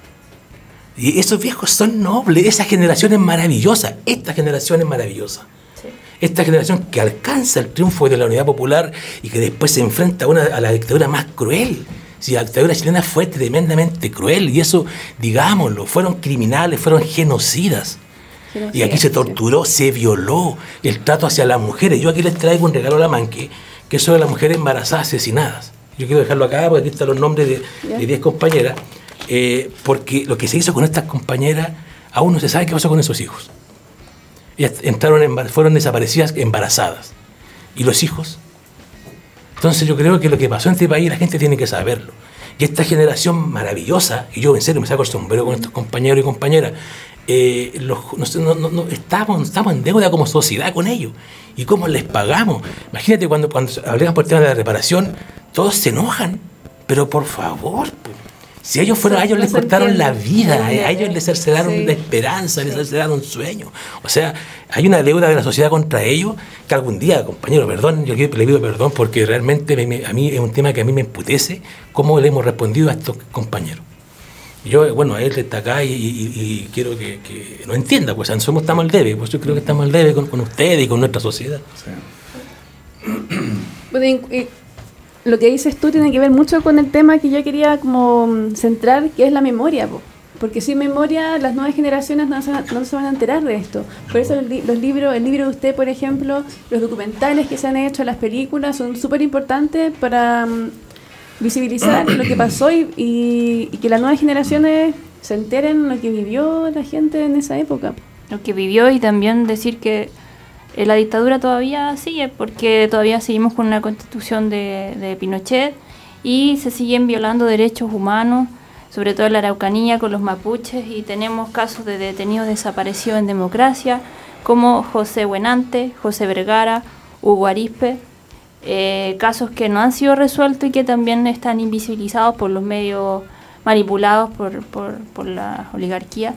Y esos viejos son nobles, esa generación es maravillosa, esta generación es maravillosa. Sí. Esta generación que alcanza el triunfo de la unidad popular y que después se enfrenta a, una, a la dictadura más cruel. Si la dictadura chilena fue tremendamente cruel, y eso, digámoslo, fueron criminales, fueron genocidas. Y aquí se torturó, se violó el trato hacia las mujeres. Yo aquí les traigo un regalo a la Manque, que es sobre las mujeres embarazadas asesinadas. Yo quiero dejarlo acá porque aquí están los nombres de diez compañeras. Eh, porque lo que se hizo con estas compañeras, aún no se sabe qué pasó con esos hijos. Ellas entraron en, fueron desaparecidas embarazadas. ¿Y los hijos? Entonces yo creo que lo que pasó en este país la gente tiene que saberlo. Y esta generación maravillosa, y yo en serio me saco el sombrero con estos compañeros y compañeras, eh, los, no, no, no, estamos, estamos en deuda como sociedad con ellos. ¿Y cómo les pagamos? Imagínate cuando, cuando hablamos por el tema de la reparación, todos se enojan. Pero por favor, pues, si ellos fueron, a ellos les cortaron la vida, a ellos les cercenaron sí. la esperanza, les cercenaron un sueño. O sea, hay una deuda de la sociedad contra ellos que algún día, compañero, perdón, yo le pido perdón porque realmente me, me, a mí es un tema que a mí me emputece cómo le hemos respondido a estos compañeros. Yo, bueno, a él está acá y, y, y quiero que, que lo entienda, pues somos, estamos al debe, pues yo creo que estamos al debe con, con ustedes y con nuestra sociedad. Sí. Bueno, y, y, lo que dices tú tiene que ver mucho con el tema que yo quería como centrar, que es la memoria, po. Porque sin memoria las nuevas generaciones no se, no se van a enterar de esto. Por eso el, los libros, el libro de usted, por ejemplo, los documentales que se han hecho, las películas, son súper importantes para um, visibilizar lo que pasó y, y, y que las nuevas generaciones se enteren lo que vivió la gente en esa época. Lo que vivió, y también decir que Eh, la dictadura todavía sigue, porque todavía seguimos con una constitución de, de Pinochet y se siguen violando derechos humanos, sobre todo en la Araucanía con los mapuches, y tenemos casos de detenidos desaparecidos en democracia como José Buenante, José Vergara, Hugo Arispe, eh, casos que no han sido resueltos y que también están invisibilizados por los medios manipulados por, por, por la oligarquía.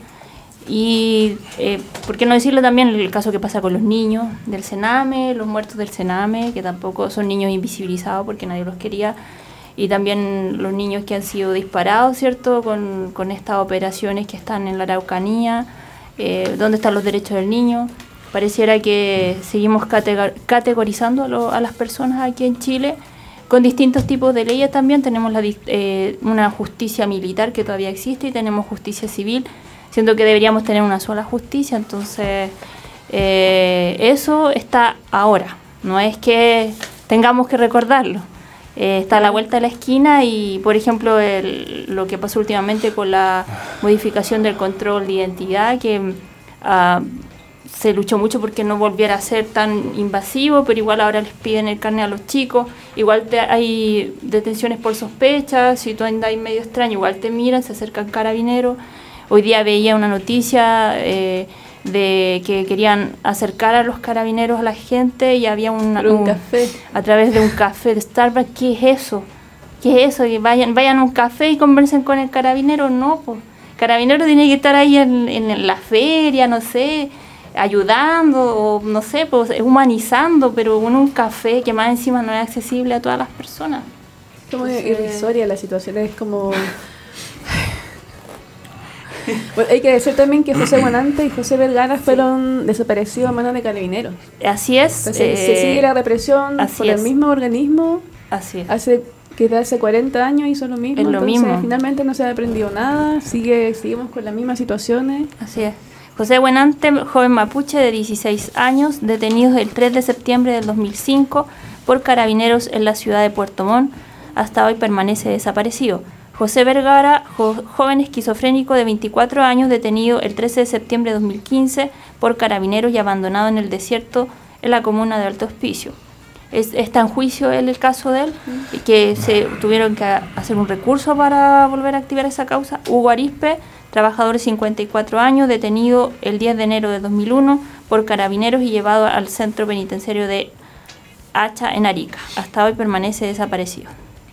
Y, eh, ¿por qué no decirlo también el caso que pasa con los niños del Sename, los muertos del Sename, que tampoco son niños invisibilizados porque nadie los quería, y también los niños que han sido disparados, ¿cierto?, con, con estas operaciones que están en la Araucanía, eh, ¿dónde están los derechos del niño? Pareciera que seguimos categor- categorizando a, lo, a las personas aquí en Chile con distintos tipos de leyes. También tenemos la, eh, una justicia militar que todavía existe y tenemos justicia civil. Siento que deberíamos tener una sola justicia, entonces eh, eso está ahora, no es que tengamos que recordarlo, eh, está a la vuelta de la esquina. Y por ejemplo el, lo que pasó últimamente con la modificación del control de identidad, que uh, se luchó mucho porque no volviera a ser tan invasivo, pero igual ahora les piden el carnet a los chicos, igual te, hay detenciones por sospecha, si tú andas ahí medio extraño, igual te miran, se acercan carabineros. Hoy día veía una noticia eh, de que querían acercar a los carabineros a la gente y había una, un, un café a través de un café de Starbucks. ¿Qué es eso? ¿Qué es eso? Que vayan, vayan a un café y conversen con el carabinero. No, pues. Carabinero tiene que estar ahí en, en la feria, no sé, ayudando, o no sé, pues humanizando, pero en un café que más encima no es accesible a todas las personas. Es como irrisoria la situación, es como... Bueno, hay que decir también que José Buenante y José Vergara fueron desaparecidos a manos de carabineros. Así es. Entonces, eh, se sigue la represión por es. el mismo organismo. Así es. Hace, que de hace cuarenta años hizo lo mismo. Es lo entonces, mismo. Finalmente no se ha aprendido nada, sigue seguimos con las mismas situaciones. Así es. José Buenante, joven mapuche de dieciséis años, detenido el tres de septiembre del dos mil cinco por carabineros en la ciudad de Puerto Montt, hasta hoy permanece desaparecido. José Vergara, jo- joven esquizofrénico de veinticuatro años, detenido el trece de septiembre de dos mil quince por carabineros y abandonado en el desierto en la comuna de Alto Hospicio. Es, está en juicio el, el caso de él, y que se tuvieron que hacer un recurso para volver a activar esa causa. Hugo Arispe, trabajador de cincuenta y cuatro años, detenido el diez de enero de dos mil uno por carabineros y llevado al centro penitenciario de Hacha en Arica. Hasta hoy permanece desaparecido.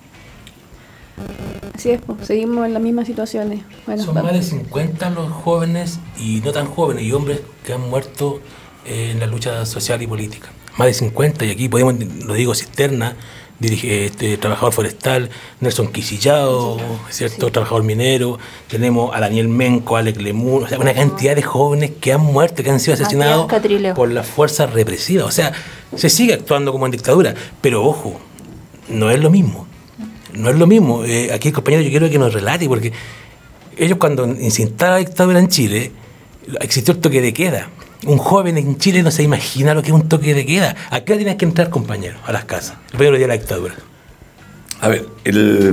Así es, pues, seguimos en las mismas situaciones. Bueno, Son vamos. más de cincuenta los jóvenes y no tan jóvenes y hombres que han muerto eh, en la lucha social y política. Más de cincuenta, y aquí podemos, lo digo, Cisterna, dirige, este, trabajador forestal, Nelson Quisillado, ¿cierto? Sí. Trabajador minero, tenemos a Daniel Menco, a Alec Lemur, o sea, una cantidad de jóvenes que han muerto, que han sido asesinados por las fuerzas represivas. O sea, se sigue actuando como en dictadura, pero ojo, no es lo mismo. No es lo mismo. Eh, aquí el compañero yo quiero que nos relate, porque ellos cuando se instala la dictadura en Chile, existió el toque de queda. Un joven en Chile no se imagina lo que es un toque de queda. ¿A qué hora tienes que entrar, compañero, a las casas? El primer día de la dictadura. A ver, el,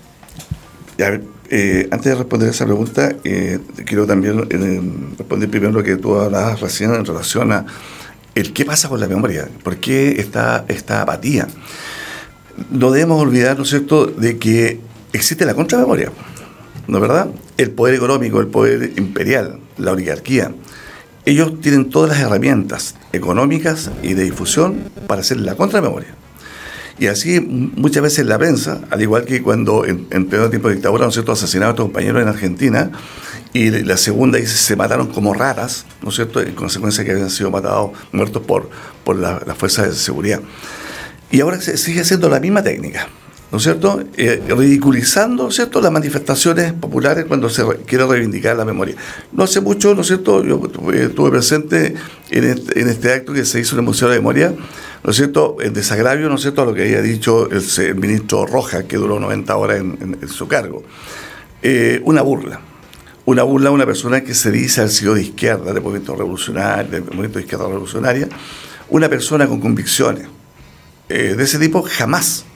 a ver eh, antes de responder esa pregunta, eh, quiero también eh, responder primero lo que tú hablabas recién en relación a el qué pasa con la memoria. ¿Por qué está esta apatía? No debemos olvidar, ¿no es cierto?, de que existe la contramemoria, ¿no es verdad? El poder económico, el poder imperial, la oligarquía. Ellos tienen todas las herramientas económicas y de difusión para hacer la contramemoria. Y así muchas veces la prensa, al igual que cuando en, en pleno tiempo de dictadura, ¿no es cierto?, asesinaron a estos compañeros en Argentina, y la segunda dice se mataron como ratas, ¿no es cierto?, en consecuencia que habían sido matados, muertos por, por las la fuerzas de seguridad. Y ahora se sigue haciendo la misma técnica, ¿no es cierto?, eh, ridiculizando, ¿no es cierto?, las manifestaciones populares cuando se re, quiere reivindicar la memoria. No hace mucho, ¿no es cierto?, yo eh, estuve presente en este, en este acto que se hizo en el Museo de la Memoria, ¿no es cierto?, en desagravio, ¿no es cierto?, a lo que había dicho el, el ministro Rojas, que duró noventa horas en, en, en su cargo. Eh, una burla. Una burla a una persona que se dice haber sido de izquierda, del movimiento revolucionario, del movimiento de izquierda revolucionaria, una persona con convicciones. Eh, de ese tipo jamás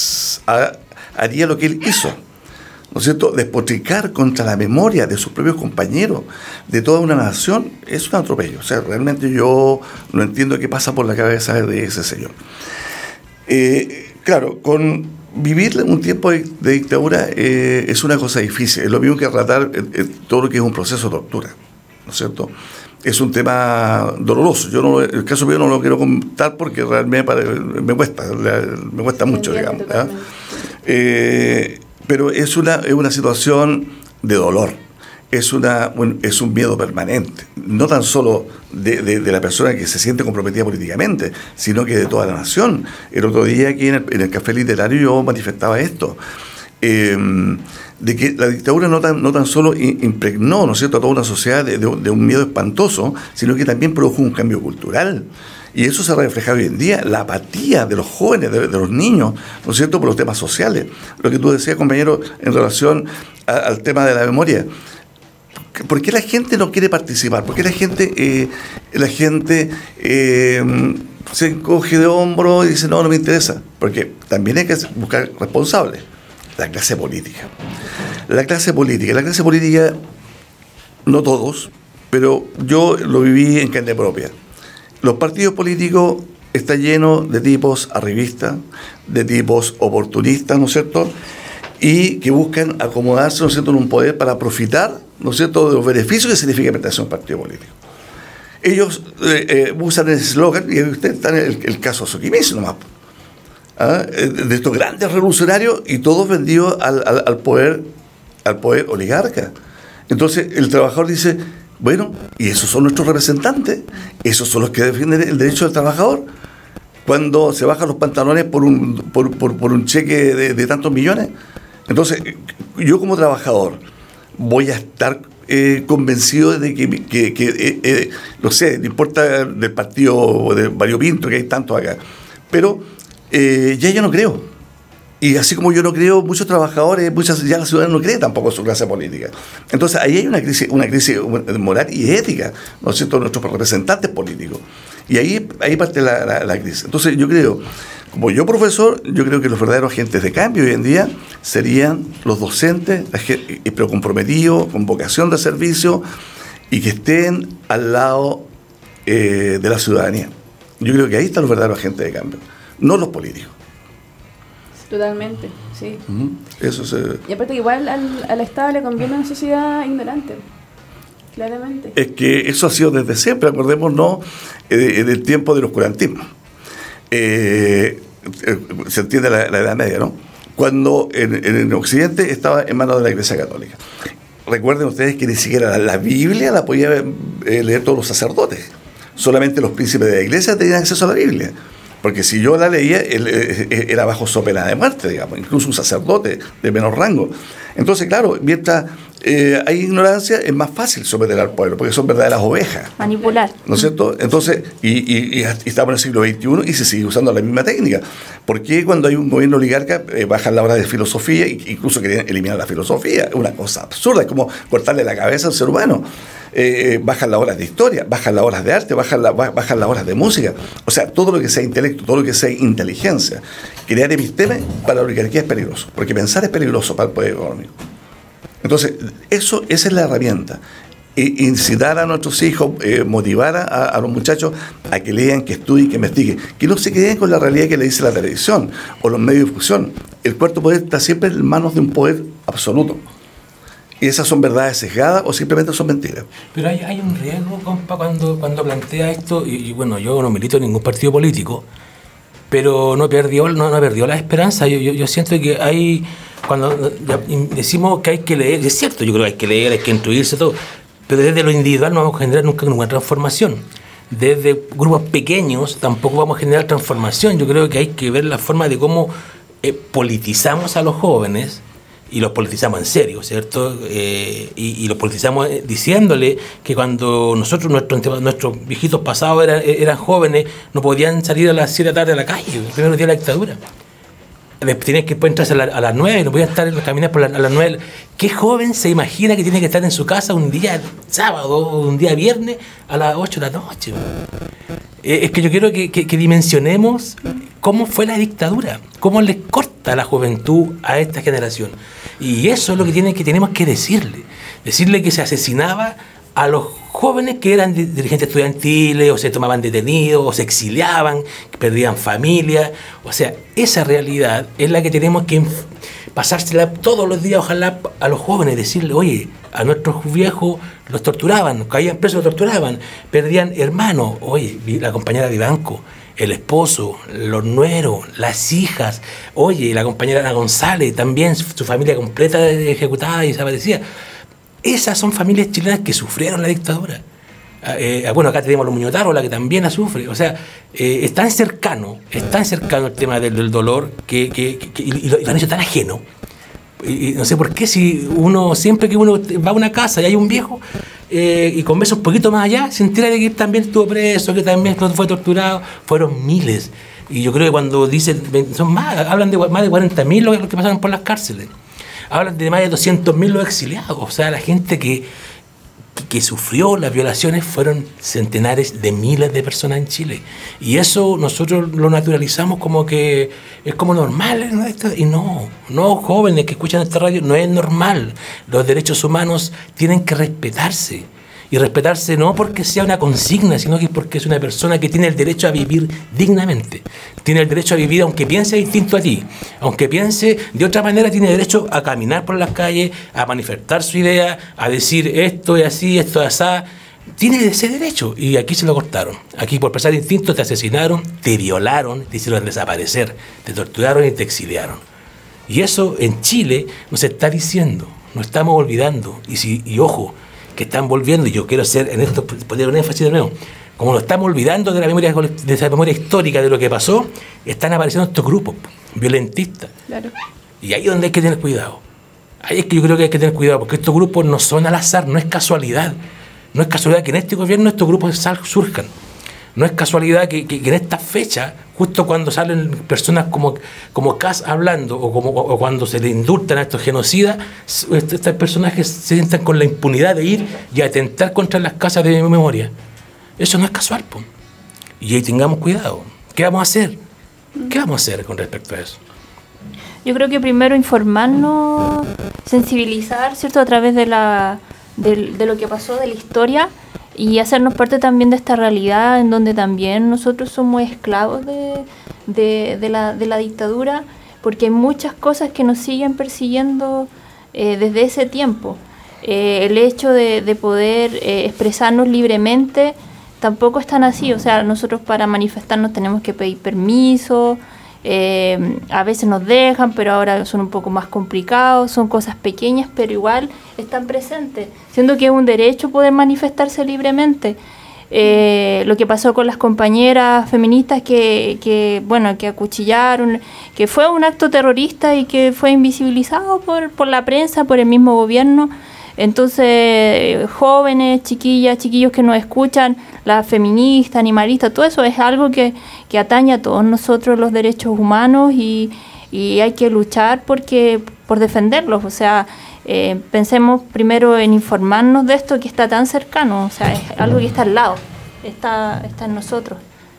haría lo que él hizo, ¿no es cierto? Despotricar contra la memoria de sus propios compañeros, de toda una nación, es un atropello. O sea, realmente yo no entiendo qué pasa por la cabeza de ese señor. Eh, claro, con vivir un tiempo de, de dictadura eh, es una cosa difícil, es lo mismo que tratar eh, eh, todo lo que es un proceso de tortura, ¿no es cierto? Es un tema doloroso. Yo no, el caso mío no lo quiero contar porque realmente me, me cuesta, me cuesta mucho, digamos. Eh, pero es una, es una situación de dolor, es, una, un, es un miedo permanente, no tan solo de, de, de la persona que se siente comprometida políticamente, sino que de toda la nación. El otro día aquí en el, en el Café Literario yo manifestaba esto. Eh, de que la dictadura no tan, no tan solo impregnó, ¿no es cierto?, a toda una sociedad de, de, de un miedo espantoso, sino que también produjo un cambio cultural. Y eso se refleja hoy en día, la apatía de los jóvenes, de, de los niños, ¿no es cierto?, por los temas sociales. Lo que tú decías, compañero, en relación a, al tema de la memoria. ¿Por qué la gente no quiere participar? ¿Por qué la gente, eh, la gente eh, se encoge de hombro y dice, no, no me interesa? Porque también hay que buscar responsables. La clase política. La clase política. La clase política, no todos, pero yo lo viví en carne propia. Los partidos políticos están llenos de tipos arribistas, de tipos oportunistas, ¿no es cierto?, y que buscan acomodarse, ¿no es cierto?, en un poder para profitar, ¿no es cierto?, de los beneficios que significa pertenecer a un partido político. Ellos eh, eh, usan el eslogan, y usted está en el, el caso Soquimich nomás, ¿ah?, de estos grandes revolucionarios, y todos vendidos al, al, al poder al poder oligarca. Entonces el trabajador dice, bueno, y esos son nuestros representantes, esos son los que defienden el derecho del trabajador, cuando se bajan los pantalones por un por, por, por un cheque de, de tantos millones. Entonces yo como trabajador voy a estar eh, convencido de que, que, que eh, eh, no sé, no importa del partido de variopinto que hay tanto acá, pero Eh, ya yo no creo. Y así como yo no creo, muchos trabajadores, muchas, ya la ciudadanía no cree tampoco en su clase política. Entonces ahí hay una crisis, una crisis moral y ética, ¿no es cierto?, de nuestros representantes políticos. Y ahí, ahí parte la, la, la crisis. Entonces yo creo, como yo profesor, yo creo que los verdaderos agentes de cambio hoy en día serían los docentes, pero comprometidos, con vocación de servicio y que estén al lado eh, de la ciudadanía. Yo creo que ahí están los verdaderos agentes de cambio, no los políticos. Totalmente, sí. Uh-huh. Eso se... Y aparte que igual al, al Estado le conviene una sociedad ignorante, claramente. Es que eso ha sido desde siempre, acordémonos eh, del tiempo del oscurantismo. Eh, eh, se entiende la, la Edad Media, ¿no? Cuando en, en Occidente estaba en manos de la Iglesia Católica. Recuerden ustedes que ni siquiera la, la Biblia la podían eh, leer todos los sacerdotes. Solamente los príncipes de la Iglesia tenían acceso a la Biblia. Porque si yo la leía, él, él, era bajo so pena de muerte, digamos, incluso un sacerdote de menor rango. Entonces, claro, mientras eh, hay ignorancia, es más fácil someter al pueblo, porque son verdaderas ovejas. Manipular. ¿No es cierto? Entonces, y, y, y estamos en el siglo veintiuno y se sigue usando la misma técnica. ¿Por qué cuando hay un gobierno oligarca eh, bajan la hora de filosofía e incluso quieren eliminar la filosofía? Es una cosa absurda, es como cortarle la cabeza al ser humano. Eh, bajan las horas de historia, bajan las horas de arte, bajan, la, bajan las horas de música. O sea, todo lo que sea intelecto, todo lo que sea inteligencia. Crear epistemes para la oligarquía es peligroso, porque pensar es peligroso para el poder económico. Entonces, eso, esa es la herramienta. E, incitar a nuestros hijos, eh, motivar a, a los muchachos a que lean, que estudien, que investiguen, que no se queden con la realidad que le dice la televisión o los medios de difusión. El cuarto poder está siempre en manos de un poder absoluto. Y esas son verdades sesgadas o simplemente son mentiras. Pero hay, hay un riesgo, compa, cuando, cuando plantea esto, y, y bueno, yo no milito en ningún partido político, pero no perdió, no, no perdió la esperanza. Yo, yo, yo siento que hay, cuando decimos que hay que leer, es cierto, yo creo que hay que leer, hay que instruirse, todo, pero desde lo individual no vamos a generar nunca ninguna transformación. Desde grupos pequeños tampoco vamos a generar transformación. Yo creo que hay que ver la forma de cómo eh, politizamos a los jóvenes, y los politizamos en serio, ¿cierto? Eh, y, y los politizamos diciéndole que cuando nosotros, nuestros, nuestros viejitos pasados eran, eran jóvenes, no podían salir a las siete de la tarde a la calle, el primer día de la dictadura. Tenían que después entrarse a, la, a las nueve, no podían estar caminar por la, a las nueve. ¿Qué joven se imagina que tiene que estar en su casa un día sábado o un día viernes a las ocho de la noche? Eh, es que yo quiero que, que, que dimensionemos cómo fue la dictadura, cómo les corta la juventud a esta generación. Y eso es lo que, tiene, que tenemos que decirle. Decirle que se asesinaba a los jóvenes que eran dirigentes estudiantiles, o se tomaban detenidos, o se exiliaban, que perdían familia. O sea, esa realidad es la que tenemos que pasársela todos los días, ojalá, a los jóvenes, decirle, oye, a nuestros viejos los torturaban, caían presos, los torturaban, perdían hermanos, oye, la compañera Vivanco, el esposo, los nueros, las hijas, oye, la compañera Ana González, también su, su familia completa ejecutada y desaparecida. Esas son familias chilenas que sufrieron la dictadura. Eh, bueno, acá tenemos los Muñoz-Tarola, que también la sufre. O sea, eh, es tan cercano, es tan cercano el tema del, del dolor que, que, que, y, y, lo, y lo han hecho tan ajeno. Y, y no sé por qué, si uno, siempre que uno va a una casa y hay un viejo eh, y conversa un poquito más allá, se entera de que también estuvo preso, que también fue torturado. Fueron miles. Y yo creo que cuando dicen, son más, hablan de más de cuarenta mil los que pasaron por las cárceles. Hablan de más de doscientos mil los exiliados. O sea, la gente que, que sufrió las violaciones fueron centenares de miles de personas en Chile. Y eso nosotros lo naturalizamos como que es como normal, ¿no? Y no, no, jóvenes que escuchan esta radio, no es normal. Los derechos humanos tienen que respetarse. Y respetarse no porque sea una consigna, sino que porque es una persona que tiene el derecho a vivir dignamente. Tiene el derecho a vivir aunque piense distinto a ti. Aunque piense de otra manera, tiene derecho a caminar por las calles, a manifestar su idea, a decir esto es así, esto es así. Tiene ese derecho. Y aquí se lo cortaron. Aquí por pensar distinto te asesinaron, te violaron, te hicieron desaparecer, te torturaron y te exiliaron. Y eso en Chile nos está diciendo, nos estamos olvidando. Y, si, y ojo, que están volviendo, y yo quiero hacer en esto, poner un énfasis de nuevo, como nos estamos olvidando de la memoria, de esa memoria histórica de lo que pasó, están apareciendo estos grupos violentistas. Claro. Y ahí es donde hay que tener cuidado. Ahí es que yo creo que hay que tener cuidado, porque estos grupos no son al azar, no es casualidad. No es casualidad que en este gobierno estos grupos surjan. No es casualidad que, que, que en esta fecha, justo cuando salen personas como, como Kass hablando, o, como, o cuando se le indultan a estos genocidas, estos personajes se sientan con la impunidad de ir y atentar contra las casas de memoria. Eso no es casual, po. Y ahí tengamos cuidado. ¿Qué vamos a hacer? ¿Qué vamos a hacer con respecto a eso? Yo creo que primero informarnos, sensibilizar, ¿cierto? A través de la de, de lo que pasó, de la historia, y hacernos parte también de esta realidad en donde también nosotros somos esclavos de, de, de, la, de la dictadura, porque hay muchas cosas que nos siguen persiguiendo eh, desde ese tiempo. Eh, el hecho de, de poder eh, expresarnos libremente tampoco es tan así, o sea, nosotros para manifestarnos tenemos que pedir permiso, eh, a veces nos dejan, pero ahora son un poco más complicados, son cosas pequeñas, pero igual están presentes, siendo que es un derecho poder manifestarse libremente. Eh, lo que pasó con las compañeras feministas que, que, bueno, que acuchillaron, que fue un acto terrorista y que fue invisibilizado por, por la prensa, por el mismo gobierno. Entonces, jóvenes, chiquillas, chiquillos que nos escuchan, las feministas, animalistas, todo eso es algo que, que atañe a todos nosotros los derechos humanos y, y hay que luchar porque, por defenderlos. O sea, eh, pensemos primero en informarnos de esto que está tan cercano, o sea, es algo que está al lado, está, está en nosotros.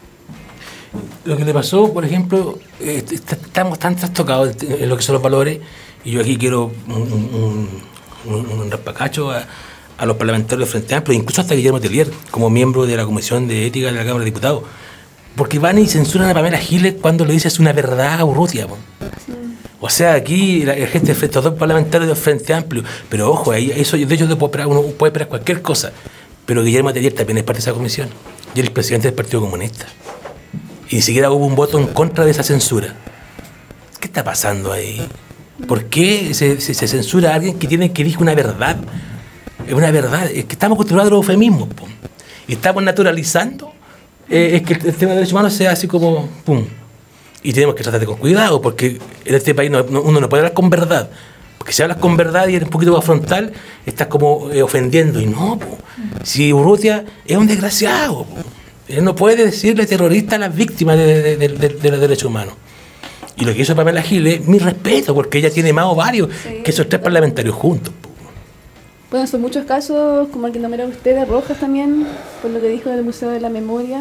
Lo que le pasó, por ejemplo, eh, estamos tan trastocados en lo que son los valores, y yo aquí quiero un, un, un, un raspacacho a, a los parlamentarios del Frente Amplio, incluso hasta Guillermo Tellier, como miembro de la Comisión de Ética de la Cámara de Diputados, porque van y censuran a Pamela Giles cuando le dices una verdad a Urrutia. Sí. O sea, aquí la gente, estos dos parlamentarios del Frente Amplio, pero ojo, ahí, eso, de hecho uno puede, esperar, uno puede esperar cualquier cosa, pero Guillermo Tellier también es parte de esa comisión, y él es presidente del Partido Comunista. Y ni siquiera hubo un voto en contra de esa censura. ¿Qué está pasando ahí? ¿Por qué se, se, se censura a alguien que tiene que decir una verdad? Es una verdad. Es que estamos acostumbrados a los eufemismos, po. Y estamos naturalizando eh, es que el, el tema de derechos humanos sea así como pum. Y tenemos que tratar con cuidado, porque en este país no, no, uno no puede hablar con verdad. Porque si hablas con verdad y eres un poquito más frontal, estás como eh, ofendiendo. Y no, po. Si Urrutia es un desgraciado, po. Él no puede decirle terrorista a las víctimas de, de, de, de, de los derechos humanos. Y lo que hizo Pamela Giles, mi respeto, porque ella tiene más ovarios sí, que esos tres parlamentarios juntos. Bueno, son muchos casos, como el que nombró usted, de Rojas también, por lo que dijo del Museo de la Memoria.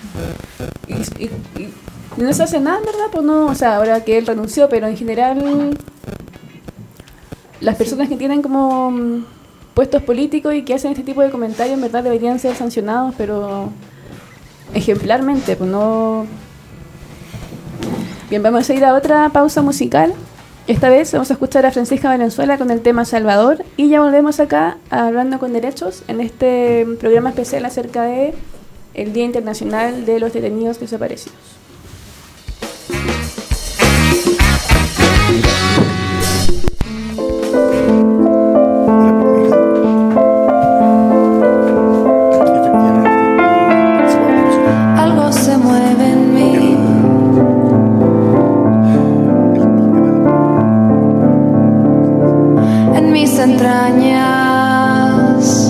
Y, y, y no se hace nada, ¿verdad? Pues no, o sea, ahora que él renunció, pero en general las personas que tienen como puestos políticos y que hacen este tipo de comentarios, en verdad deberían ser sancionados, pero ejemplarmente, pues no. Bien, vamos a ir a otra pausa musical. Esta vez vamos a escuchar a Francisca Valenzuela con el tema Salvador y ya volvemos acá a Hablando con Derechos en este programa especial acerca de el Día Internacional de los Detenidos Desaparecidos. Algo se mueve en mí. En mis entrañas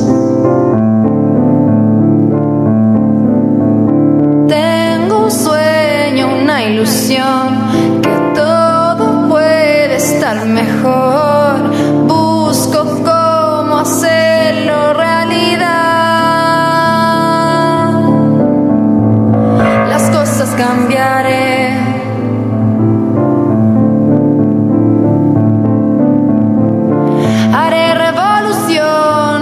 tengo un sueño, una ilusión, que todo puede estar mejor. Busco cómo hacerlo realidad. Las cosas cambiaré. Haré revolución.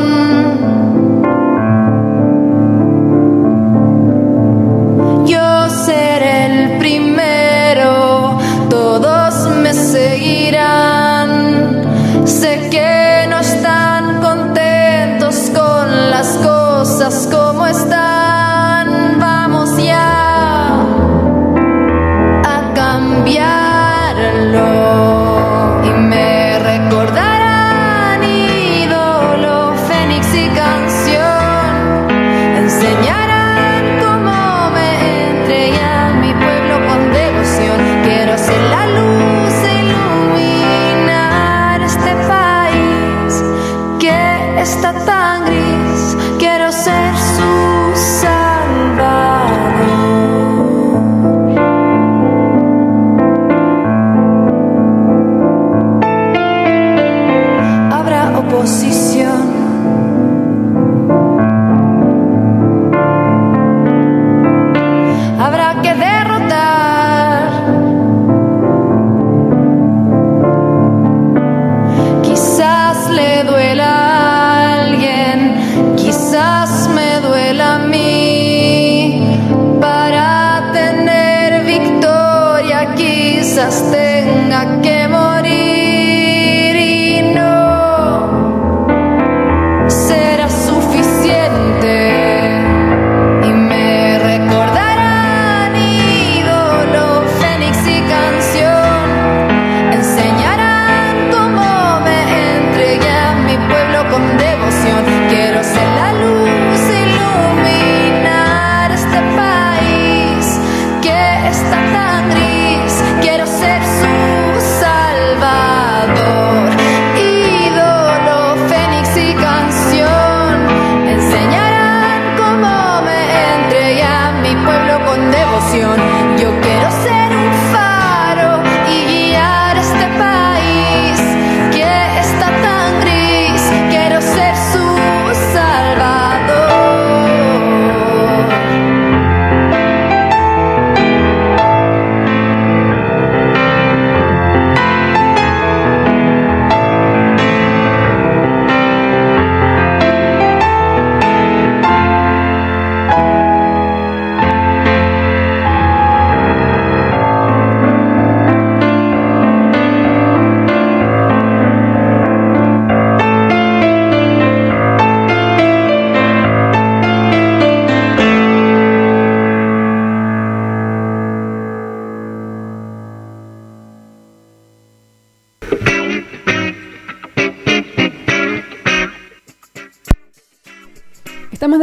Yo seré el primero, todos me seguirán. Sé que no están contentos con las cosas como están. Vamos ya.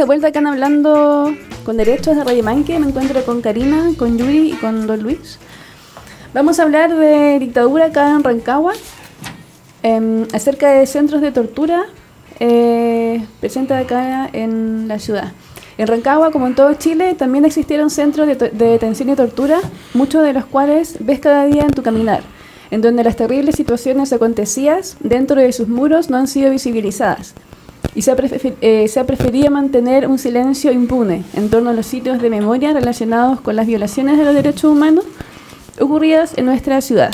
de vuelta acá en Hablando con Derechos de Radio Manque. Me encuentro con Karina, con Yuri y con Don Luis. Vamos a hablar de dictadura acá en Rancagua, eh, acerca de centros de tortura eh, presentes acá en la ciudad. En Rancagua, como en todo Chile, también existieron centros de, de detención y tortura, muchos de los cuales ves cada día en tu caminar, en donde las terribles situaciones acontecidas dentro de sus muros no han sido visibilizadas. Y se ha, prefer, eh, se ha preferido mantener un silencio impune en torno a los sitios de memoria relacionados con las violaciones de los derechos humanos ocurridas en nuestra ciudad.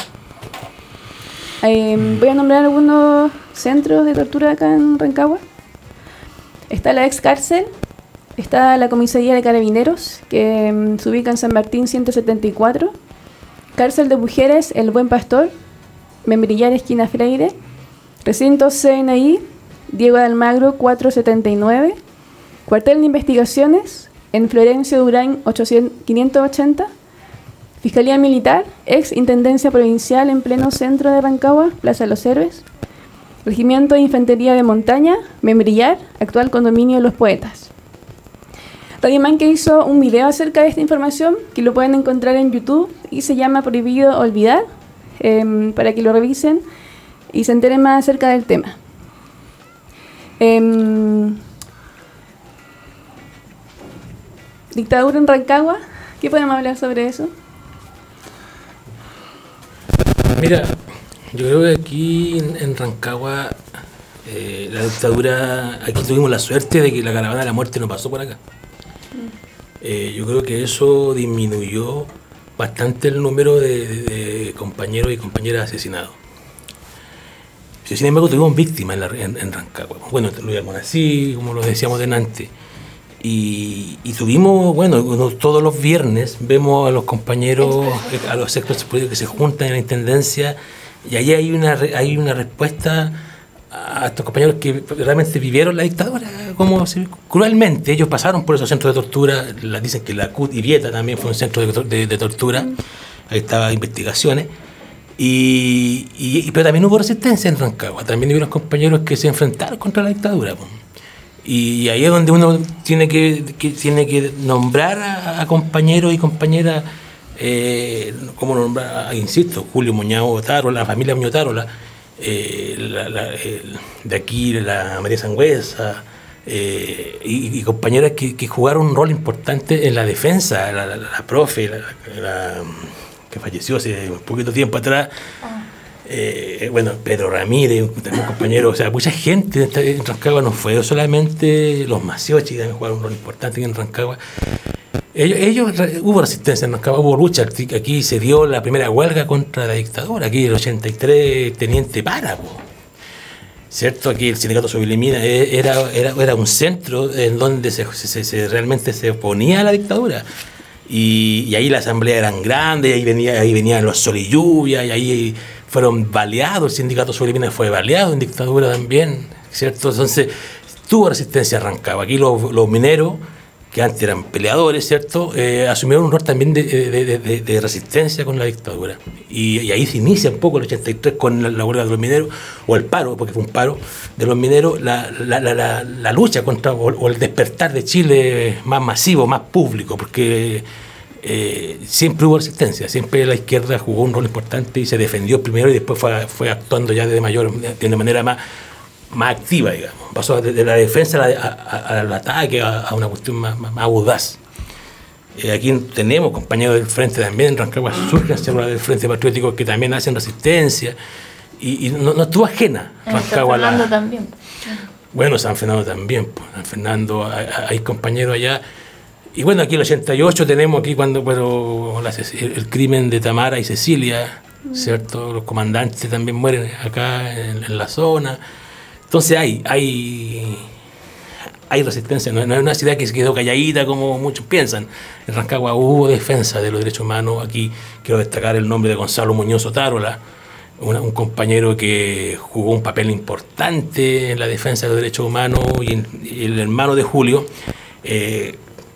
Eh, voy a nombrar algunos centros de tortura acá en Rancagua. Está la ex cárcel, está la comisaría de Carabineros, que um, se ubica en San Martín ciento setenta y cuatro, cárcel de mujeres El Buen Pastor, Membrillar esquina Freire, recinto C N I, Diego de Almagro cuatrocientos setenta y nueve, cuartel de investigaciones en Florencio Durán quinientos ochenta, Fiscalía Militar, ex Intendencia Provincial en pleno centro de Rancagua, Plaza de los Héroes, Regimiento de Infantería de Montaña, Membrillar, actual condominio Los Poetas. Radio Manque hizo un video acerca de esta información que lo pueden encontrar en YouTube y se llama Prohibido Olvidar, eh, para que lo revisen y se enteren más acerca del tema. Eh, dictadura en Rancagua, ¿qué podemos hablar sobre eso? Mira, yo creo que aquí en, en Rancagua eh, la dictadura, aquí tuvimos la suerte de que la caravana de la muerte no pasó por acá. Eh, yo creo que eso disminuyó bastante el número de, de, de compañeros y compañeras asesinados. Sin embargo, tuvimos víctimas en, la, en, en Rancagua. Bueno, lo llamamos así, como lo decíamos delante. Y, y tuvimos, bueno, todos los viernes vemos a los compañeros, a los sectores políticos que se juntan en la intendencia, y ahí hay una, hay una respuesta a estos compañeros que realmente vivieron la dictadura como cruelmente. Ellos pasaron por esos centros de tortura, la, dicen que la C U T y Vieta también fue un centro de, de, de tortura, ahí estaban investigaciones, y, y, pero también hubo resistencia en Rancagua, también hubo compañeros que se enfrentaron contra la dictadura. Y ahí es donde uno tiene que, que, tiene que nombrar a, a compañeros y compañeras, eh, como nombrar, insisto, Julio Muñoz Otárola, la familia Muñoz Otárola, eh, la, la, el, de aquí la María Sangüesa, eh, y, y compañeras que, que jugaron un rol importante en la defensa, la, la, la profe, la, la, que falleció hace un poquito tiempo atrás. Eh, bueno, Pedro Ramírez, un compañero, o sea, mucha gente en Rancagua, no fue solamente los Maciochi, también jugaron un rol importante en Rancagua. Ellos, ellos, hubo resistencia en Rancagua, hubo lucha, aquí se dio la primera huelga contra la dictadura, aquí el ochenta y tres, Teniente Páramo, ¿cierto? Aquí el sindicato Subilimina era, era, era un centro en donde se, se, se realmente se oponía a la dictadura. Y, y ahí la asamblea eran grandes, y ahí, venía, ahí venían los sol y lluvia, y ahí fueron baleados, el sindicato Subilimina fue baleado en dictadura también, ¿cierto? Entonces tuvo resistencia a Rancagua. Aquí los, los mineros, que antes eran peleadores, ¿cierto? Eh, asumieron un rol también de, de, de, de resistencia con la dictadura. Y, y ahí se inicia un poco el ochenta y tres con la, la huelga de los mineros, o el paro, porque fue un paro de los mineros, la, la, la, la, la lucha contra, o, o el despertar de Chile más masivo, más público, porque eh, siempre hubo resistencia, siempre la izquierda jugó un rol importante y se defendió primero y después fue, fue actuando ya de mayor, de manera más más activa, digamos. Pasó de, de la defensa a la, a, a, al ataque, a, a una cuestión más, más, más audaz. Eh, aquí tenemos compañeros del Frente también, en Rancagua surgen células del Frente Patriótico que también hacen resistencia, y, y no, no estuvo ajena Rancagua. San Fernando la, también. Bueno, San Fernando también, pues, San Fernando, hay, hay compañeros allá. Y bueno, aquí en el ochenta y ocho tenemos aquí cuando, bueno, la, el, el crimen de Tamara y Cecilia, ¿cierto? Los comandantes también mueren acá en, en la zona. Entonces hay, hay, hay resistencia, no, no es una ciudad que se quedó calladita como muchos piensan. En Rancagua hubo defensa de los derechos humanos. Aquí quiero destacar el nombre de Gonzalo Muñoz Otárola, una, un compañero que jugó un papel importante en la defensa de los derechos humanos, y, en, y el hermano de Julio. Eh,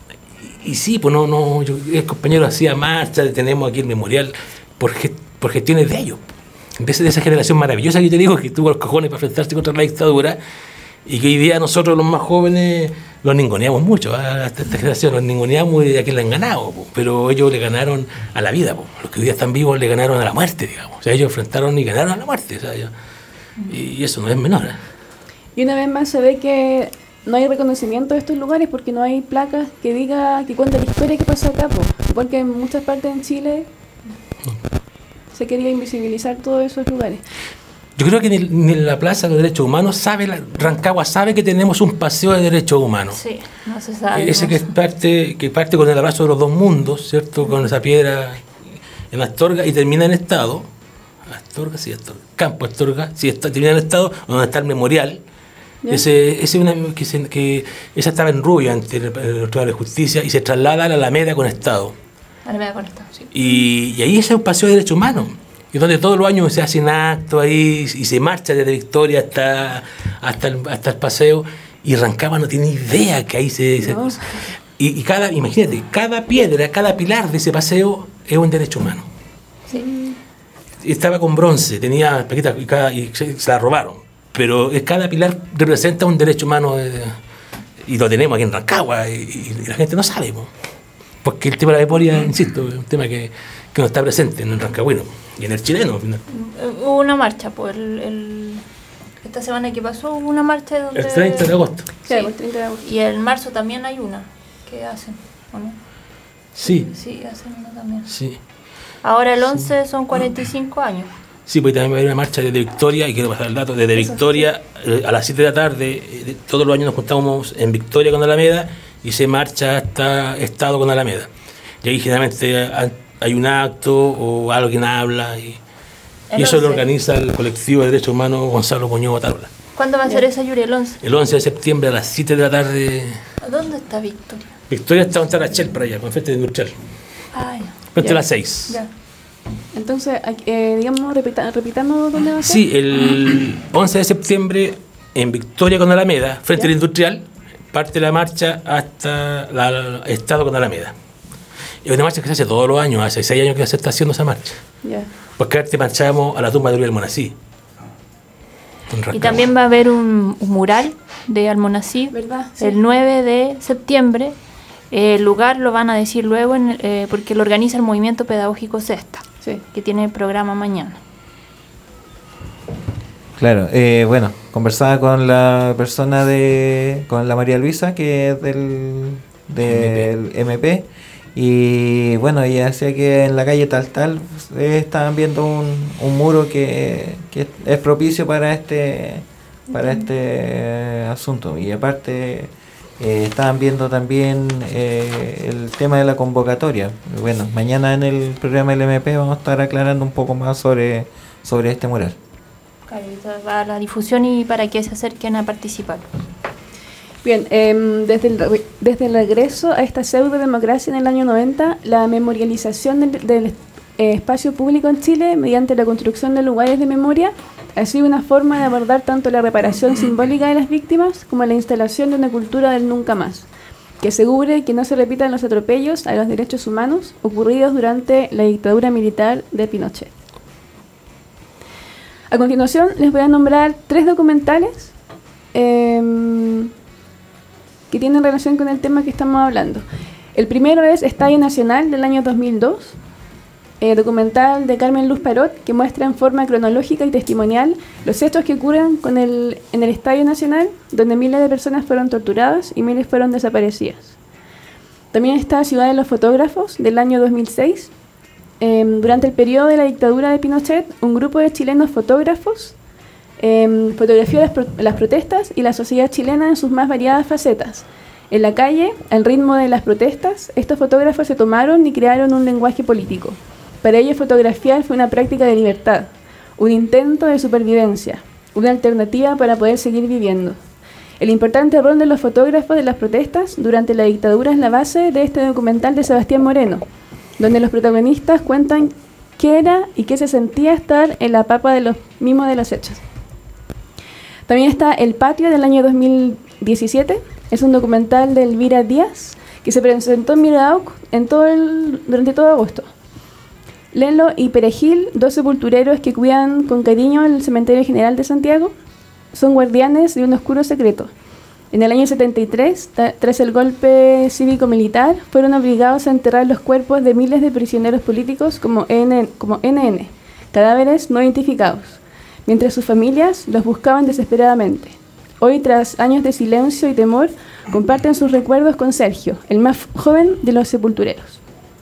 y sí, pues no, no, yo, el compañero hacía marcha, tenemos aquí el memorial por, por gestiones de ellos. De esa generación maravillosa que te digo, que tuvo los cojones para enfrentarse contra la dictadura, y que hoy día nosotros los más jóvenes los ninguneamos mucho, a esta, esta generación los ninguneamos y a quien le han ganado, po, pero ellos le ganaron a la vida, po. Los que hoy día están vivos le ganaron a la muerte, digamos. O sea, ellos enfrentaron y ganaron a la muerte, o sea, yo, y eso no es menor. ¿eh? Y una vez más se ve que no hay reconocimiento de estos lugares porque no hay placas que diga, que cuente la historia que pasó acá, po. Porque en muchas partes en Chile se quería invisibilizar todos esos lugares. Yo creo que ni, ni la Plaza de los Derechos Humanos sabe, la, Rancagua sabe que tenemos un paseo de derechos humanos. Sí, no se sabe. Ese no que se... parte, que parte con el abrazo de los dos mundos, ¿cierto? Con esa piedra en Astorga y termina en Estado. Astorga, sí, Astorga. Campo Astorga, sí, está, termina en Estado, donde está el memorial. ¿Ya? Ese, ese una, que, se, que esa estaba en Rubio ante el, el Tribunal de Justicia y se traslada a la Alameda con Estado. Alameda con Estado, sí. Y, y ahí ese es un paseo de derechos humanos. Y donde todos los años se hacen actos ahí y se marcha desde Victoria hasta, hasta, el, hasta el paseo. Y Rancagua no tiene idea que ahí se... No. se y, y cada, imagínate, cada piedra, cada pilar de ese paseo es un derecho humano. Sí. Estaba con bronce, tenía pequitas y, cada, y se, se la robaron. Pero cada pilar representa un derecho humano de, y lo tenemos aquí en Rancagua y, y la gente no sabe. Po. Porque el tema de la memoria, insisto, es un tema que, que no está presente en el rancagüino y en el chileno. Hubo una marcha, pues, el, el, esta semana que pasó hubo una marcha donde... El treinta de agosto. Sí, el treinta de agosto. Y en marzo también hay una que hacen, ¿o no? Sí. Sí, hacen una también. Sí. Ahora el once sí. Son cuarenta y cinco años. Sí, pues también va a haber una marcha desde Victoria, y quiero pasar el dato, desde Victoria eh, a las siete de la tarde, eh, todos los años nos juntamos en Victoria con Alameda y se marcha hasta Estado con Alameda. Y ahí generalmente hay un acto o alguien habla y, y eso lo organiza el colectivo de derechos humanos Gonzalo Muñoz Botarola. ¿Cuándo va a ser esa, Yuri? ¿El once? El once de septiembre a las siete de la tarde. ¿Dónde está Victoria? Victoria está donde está la Shell para allá, con el frente industrial. Ah, ya. Frente a las seis. Ya. Entonces, eh, digamos, repita, repitamos dónde va a ser. Sí, el once de septiembre en Victoria con Alameda, frente al industrial, parte la marcha hasta el Estado con Alameda. Es una marcha que se hace todos los años, hace seis años que se está haciendo esa marcha. Yeah. Porque antes marchábamos a la tumba de Uriel Almonací. Y también va a haber un, un mural de Almonací, ¿verdad? Sí. El nueve de septiembre. Eh, el lugar lo van a decir luego en, eh, porque lo organiza el Movimiento Pedagógico Cesta, sí, que tiene el programa mañana. Claro, eh, bueno, conversaba con la persona de, con la María Luisa, que es del, del M P, y bueno, ella decía que en la calle tal tal eh, estaban viendo un, un muro que, que es propicio para este, para este asunto, y aparte eh, estaban viendo también eh, el tema de la convocatoria. Bueno, mañana en el programa del M P vamos a estar aclarando un poco más sobre, sobre este mural. Claro, va a la difusión y para que se acerquen a participar. Bien, eh, desde, el, desde el regreso a esta pseudo-democracia en el año noventa, la memorialización del, del eh, espacio público en Chile mediante la construcción de lugares de memoria ha sido una forma de abordar tanto la reparación simbólica de las víctimas como la instalación de una cultura del nunca más, que asegure que no se repitan los atropellos a los derechos humanos ocurridos durante la dictadura militar de Pinochet. A continuación les voy a nombrar tres documentales eh, que tienen relación con el tema que estamos hablando. El primero es Estadio Nacional del año dos mil dos, eh, documental de Carmen Luz Parot, que muestra en forma cronológica y testimonial los hechos que ocurren con el, en el Estadio Nacional, donde miles de personas fueron torturadas y miles fueron desaparecidas. También está Ciudad de los Fotógrafos del año dos mil seis. Eh, durante el periodo de la dictadura de Pinochet, un grupo de chilenos fotógrafos eh, fotografió las, pro las protestas y la sociedad chilena en sus más variadas facetas. En la calle, al ritmo de las protestas, estos fotógrafos se tomaron y crearon un lenguaje político. Para ellos, fotografiar fue una práctica de libertad, un intento de supervivencia, una alternativa para poder seguir viviendo. El importante rol de los fotógrafos de las protestas durante la dictadura es la base de este documental de Sebastián Moreno, donde los protagonistas cuentan qué era y qué se sentía estar en la papa de los mismos de los hechos. También está El Patio del año dos mil diecisiete, es un documental de Elvira Díaz que se presentó en Miradaoc en todo el, durante todo agosto. Lelo y Perejil, dos sepultureros que cuidan con cariño el Cementerio General de Santiago, son guardianes de un oscuro secreto. En el año setenta y tres, ta- tras el golpe cívico-militar, fueron obligados a enterrar los cuerpos de miles de prisioneros políticos como N N, como N N, cadáveres no identificados, mientras sus familias los buscaban desesperadamente. Hoy, tras años de silencio y temor, comparten sus recuerdos con Sergio, el más joven de los sepultureros.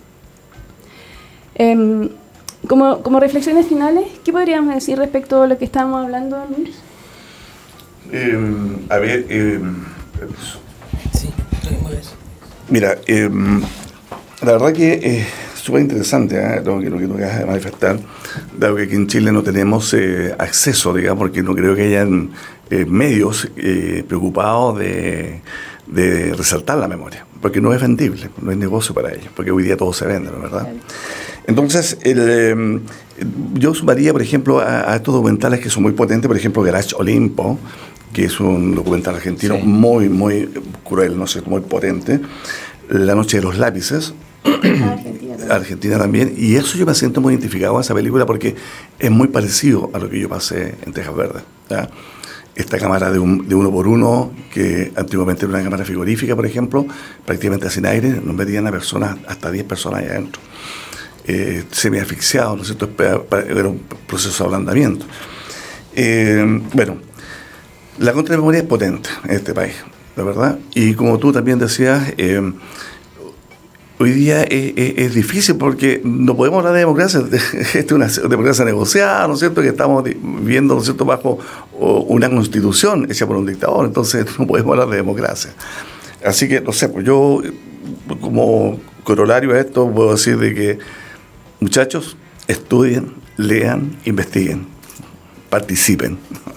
Eh, como, como reflexiones finales, ¿qué podríamos decir respecto a lo que estábamos hablando, Luis? Eh, a ver, eh, Sí, eso. mira, eh, la verdad que es súper interesante ¿eh? lo, que, lo que tú acabas de manifestar, dado que aquí en Chile no tenemos eh, acceso, digamos, porque no creo que hayan eh, medios eh, preocupados de, de resaltar la memoria, porque no es vendible, no es negocio para ellos, porque hoy día todo se vende, ¿no es verdad? Entonces, el, eh, yo sumaría, por ejemplo, a, a estos documentales que son muy potentes, por ejemplo, Garage Olimpo, que es un documental argentino Sí. muy, muy cruel, no sé, muy potente. La noche de los lápices, Argentina. Argentina también, y eso yo me siento muy identificado con esa película porque es muy parecido a lo que yo pasé en Tejas Verdes. ¿Ya? Esta cámara de, un, de uno por uno, que antiguamente era una cámara frigorífica, por ejemplo, prácticamente sin aire, nos metían a personas, hasta diez personas ahí adentro. Eh, semi-asfixiados, ¿no es cierto? Era un proceso de ablandamiento. Eh, bueno, la contramemoria es potente en este país, la verdad, y como tú también decías, eh, hoy día es, es, es difícil porque no podemos hablar de democracia, esta es una democracia negociada, ¿no es cierto?, que estamos viviendo, ¿no es cierto?, bajo una constitución hecha por un dictador, entonces no podemos hablar de democracia. Así que, no sé, pues yo, como corolario a esto, puedo decir de que, muchachos, estudien, lean, investiguen, participen.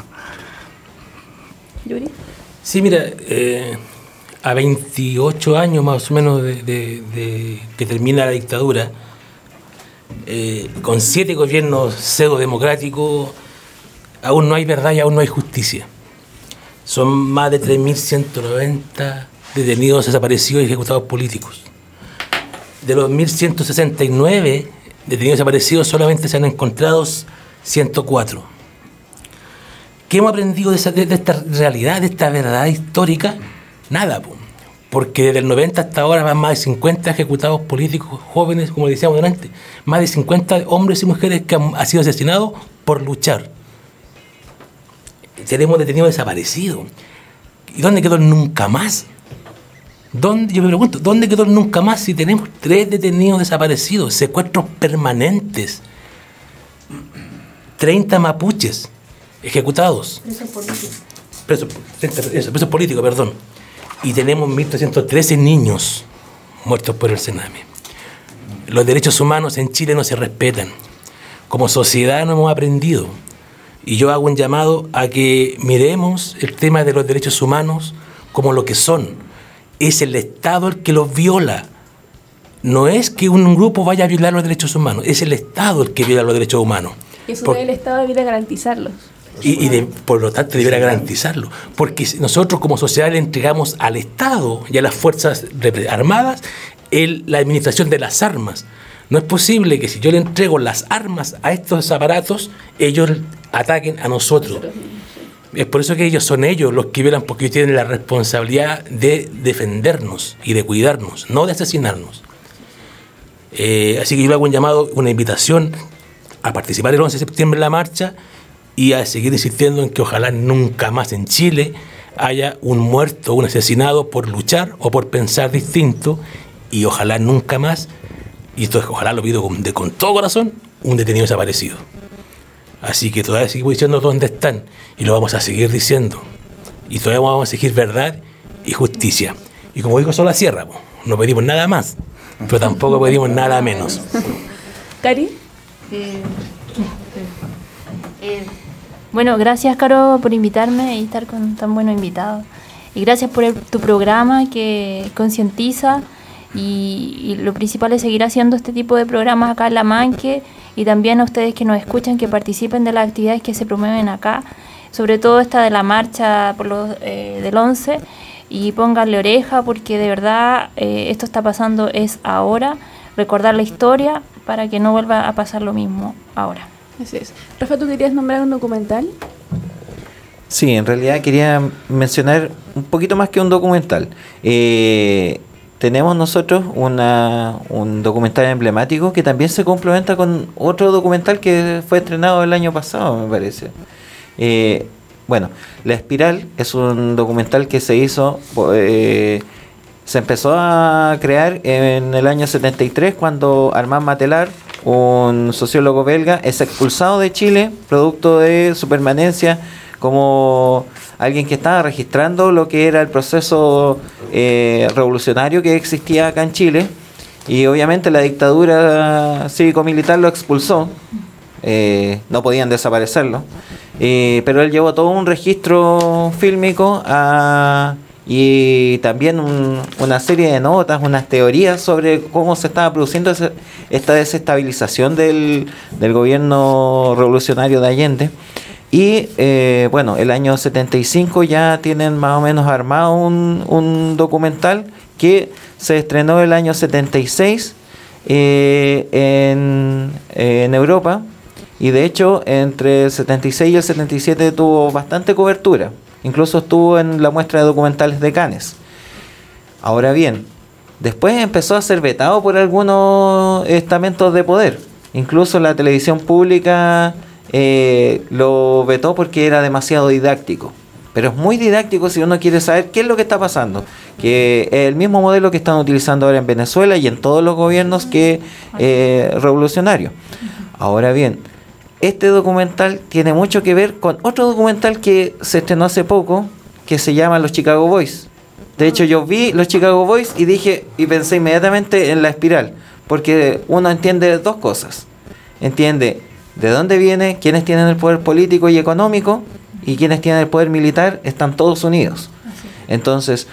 ¿Yuri? Sí, mira, eh, a veintiocho años más o menos de, de, de que termina la dictadura, eh, con siete gobiernos pseudo-democráticos, aún no hay verdad y aún no hay justicia. Son más de tres mil ciento noventa detenidos, desaparecidos y ejecutados políticos. De los mil ciento sesenta y nueve detenidos desaparecidos, solamente se han encontrado ciento cuatro. ¿Qué hemos aprendido de, esa, de, de esta realidad, de esta verdad histórica? Nada, po. Porque desde el noventa hasta ahora van más de cincuenta ejecutados políticos jóvenes, como decíamos delante, más de cincuenta hombres y mujeres que han, han sido asesinados por luchar. Tenemos detenidos desaparecidos. ¿Y dónde quedó el nunca más? ¿Dónde, yo me pregunto, ¿dónde quedó el nunca más si tenemos tres detenidos desaparecidos, secuestros permanentes, treinta mapuches ejecutados? Presos políticos. Presos, eso, presos políticos, perdón. Y tenemos mil trescientos trece niños muertos por el Sename. Los derechos humanos en Chile no se respetan. Como sociedad no hemos aprendido. Y yo hago un llamado a que miremos el tema de los derechos humanos como lo que son. Es el Estado el que los viola. No es que un grupo vaya a violar los derechos humanos, es el Estado el que viola los derechos humanos. Y eso Por, el Estado debería garantizarlos. y, y de, por lo tanto debería garantizarlo. Porque nosotros como sociedad le entregamos al Estado y a las Fuerzas Armadas el, la administración de las armas. No es posible que si yo le entrego las armas a estos aparatos, ellos ataquen a nosotros. Es por eso que ellos son ellos los que violan, porque ellos tienen la responsabilidad de defendernos y de cuidarnos, no de asesinarnos. Eh, así que yo le hago un llamado, una invitación a participar el once de septiembre en la marcha y a seguir insistiendo en que ojalá nunca más en Chile haya un muerto o un asesinado por luchar o por pensar distinto, y ojalá nunca más, y entonces ojalá lo pido con, de, con todo corazón, un detenido desaparecido. Así que todavía seguimos diciendo dónde están y lo vamos a seguir diciendo. Y todavía vamos a exigir verdad y justicia. Y como digo, solo la sierra, po. No pedimos nada más, pero tampoco pedimos nada menos. ¿Cari? Eh, eh, bueno, gracias, Caro, por invitarme y estar con tan buenos invitados. Y gracias por el, tu programa que concientiza. Y, y lo principal es seguir haciendo este tipo de programas acá en La Manque, y también a ustedes que nos escuchan, que participen de las actividades que se promueven acá, sobre todo esta de la marcha por los, eh, del once, y pónganle oreja porque de verdad eh, esto está pasando es ahora, recordar la historia para que no vuelva a pasar lo mismo ahora. Así es. Rafa, ¿tú querías nombrar un documental? Sí, en realidad quería mencionar un poquito más que un documental. Eh, tenemos nosotros una, un documental emblemático que también se complementa con otro documental que fue estrenado el año pasado, me parece. Eh, bueno, La Espiral es un documental que se hizo, eh, se empezó a crear en el año setenta y tres cuando Armand Matelar, un sociólogo belga, es expulsado de Chile producto de su permanencia como alguien que estaba registrando lo que era el proceso eh, revolucionario que existía acá en Chile, y obviamente la dictadura cívico-militar lo expulsó, eh, no podían desaparecerlo, eh, pero él llevó todo un registro fílmico a, y también un, una serie de notas, unas teorías sobre cómo se estaba produciendo ese, esta desestabilización del, del gobierno revolucionario de Allende. Y eh, bueno, el año setenta y cinco ya tienen más o menos armado un, un documental que se estrenó el año setenta y seis eh, en, en Europa, y de hecho entre el setenta y seis y el setenta y siete tuvo bastante cobertura, incluso estuvo en la muestra de documentales de Cannes. Ahora bien, después empezó a ser vetado por algunos estamentos de poder, incluso la televisión pública Eh, lo vetó porque era demasiado didáctico, pero es muy didáctico si uno quiere saber qué es lo que está pasando, que es el mismo modelo que están utilizando ahora en Venezuela y en todos los gobiernos que eh, revolucionarios. Ahora bien, este documental tiene mucho que ver con otro documental que se estrenó hace poco, que se llama Los Chicago Boys. De hecho, yo vi Los Chicago Boys y dije y pensé inmediatamente en La Espiral, porque uno entiende dos cosas. Entiende de dónde viene, quiénes tienen el poder político y económico, y quienes tienen el poder militar están todos unidos. Entonces,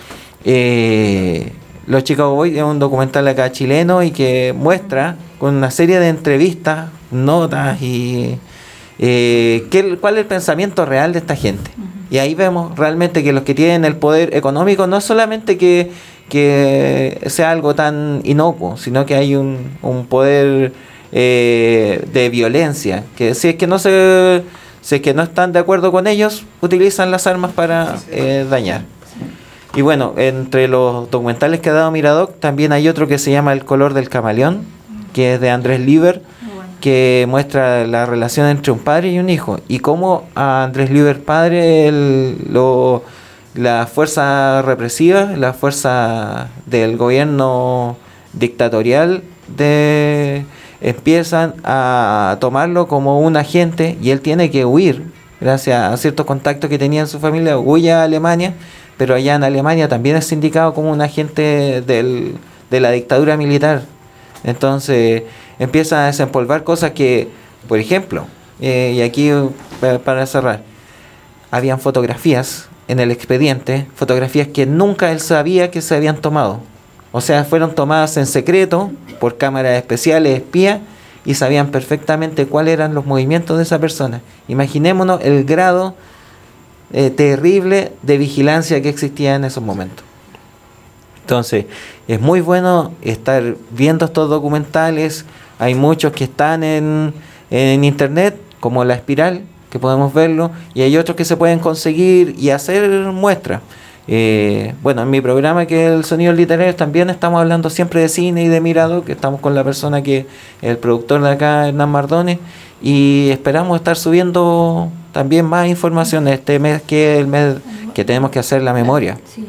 eh, Los Chicago Boys es un documental acá chileno y que muestra con una serie de entrevistas, notas y eh, qué, cuál es el pensamiento real de esta gente. Y ahí vemos realmente que los que tienen el poder económico no es solamente que, que sea algo tan inocuo, sino que hay un, un poder Eh, de violencia, que si es que no se si es que no están de acuerdo con ellos, utilizan las armas para eh, dañar. Y bueno, entre los documentales que ha dado Miradoc también hay otro que se llama El color del camaleón, que es de Andrés Lieber, que muestra la relación entre un padre y un hijo, y cómo a Andrés Lieber padre el, lo, la fuerza represiva, la fuerza del gobierno dictatorial de empiezan a tomarlo como un agente, y él tiene que huir gracias a ciertos contactos que tenía en su familia, huye a Alemania, pero allá en Alemania también es indicado como un agente del, de la dictadura militar. Entonces empieza a desempolvar cosas que, por ejemplo, eh, y aquí para, para cerrar, habían fotografías en el expediente, fotografías que nunca él sabía que se habían tomado. O sea, fueron tomadas en secreto por cámaras especiales, espías, y sabían perfectamente cuáles eran los movimientos de esa persona. Imaginémonos el grado eh, terrible de vigilancia que existía en esos momentos. Entonces, es muy bueno estar viendo estos documentales. Hay muchos que están en, en internet, como La Espiral, que podemos verlo, y hay otros que se pueden conseguir y hacer muestras. Eh, bueno, en mi programa, que es el Sonidos Literarios, también estamos hablando siempre de cine y de Miradoc, que estamos con la persona que es el productor de acá, Hernán Mardones, y esperamos estar subiendo también más información este mes, que es el mes que tenemos que hacer la memoria. Sí.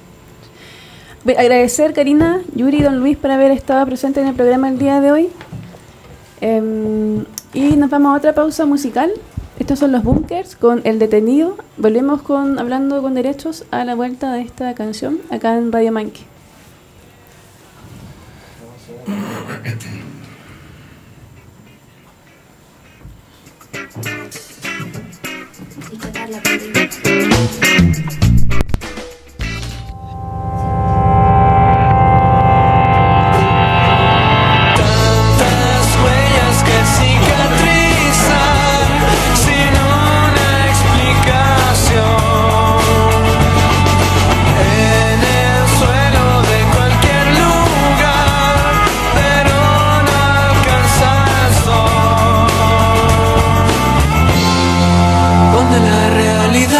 Agradecer, Karina, Yuri y don Luis, por haber estado presente en el programa el día de hoy. Eh, y nos vamos a otra pausa musical. Estos son los Bunkers con El Detenido. Volvemos con Hablando con Derechos a la vuelta de esta canción acá en Radio Manque. Realidad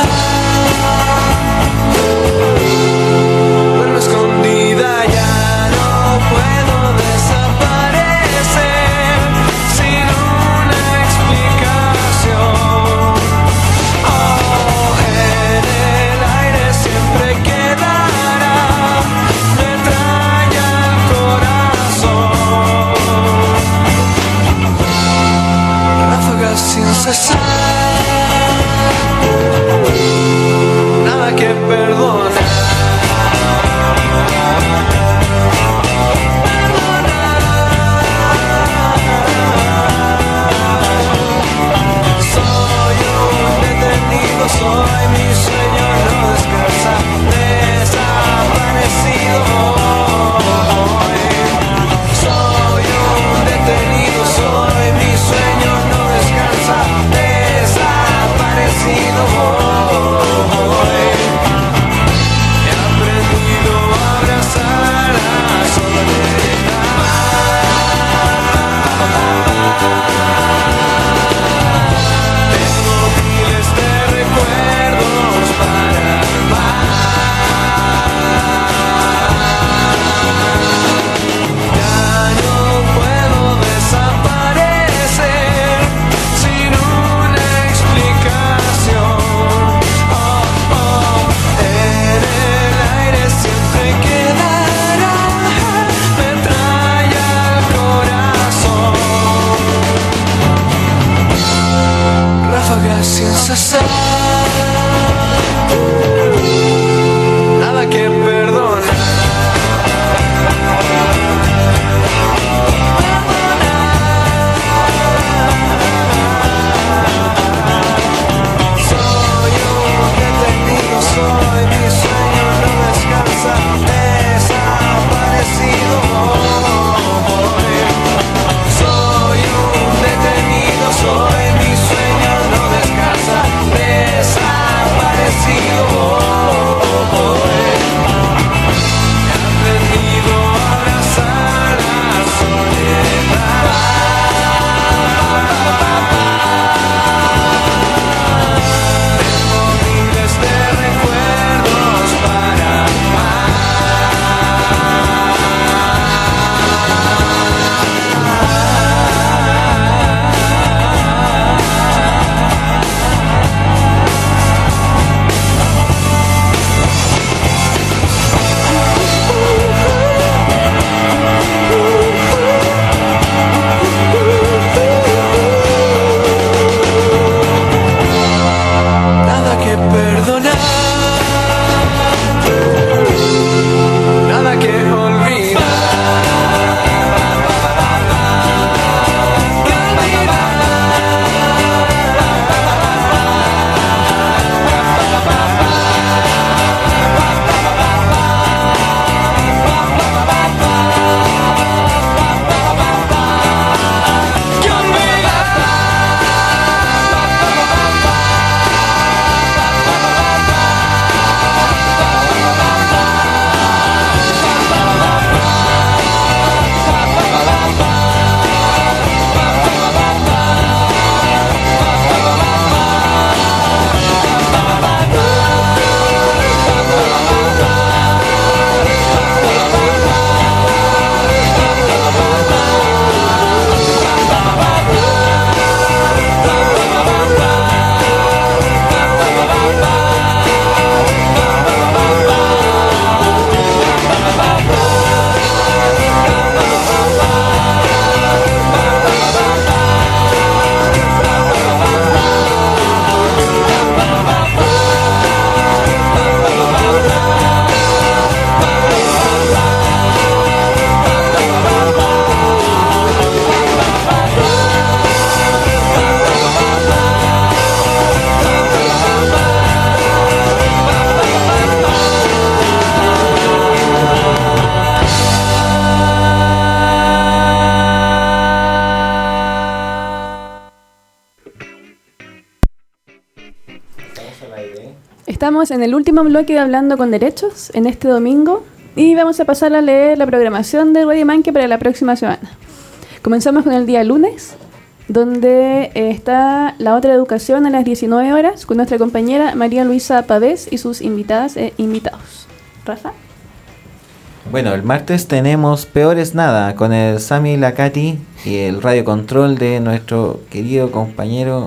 Estamos en el último bloque de Hablando con Derechos en este domingo y vamos a pasar a leer la programación de Radio Manque para la próxima semana. Comenzamos con el día lunes, donde eh, está la otra educación a las diecinueve horas con nuestra compañera María Luisa Pavés y sus invitadas e invitados. Rafa. Bueno, el martes tenemos Peores Nada con el Sami Lacati y el radio control de nuestro querido compañero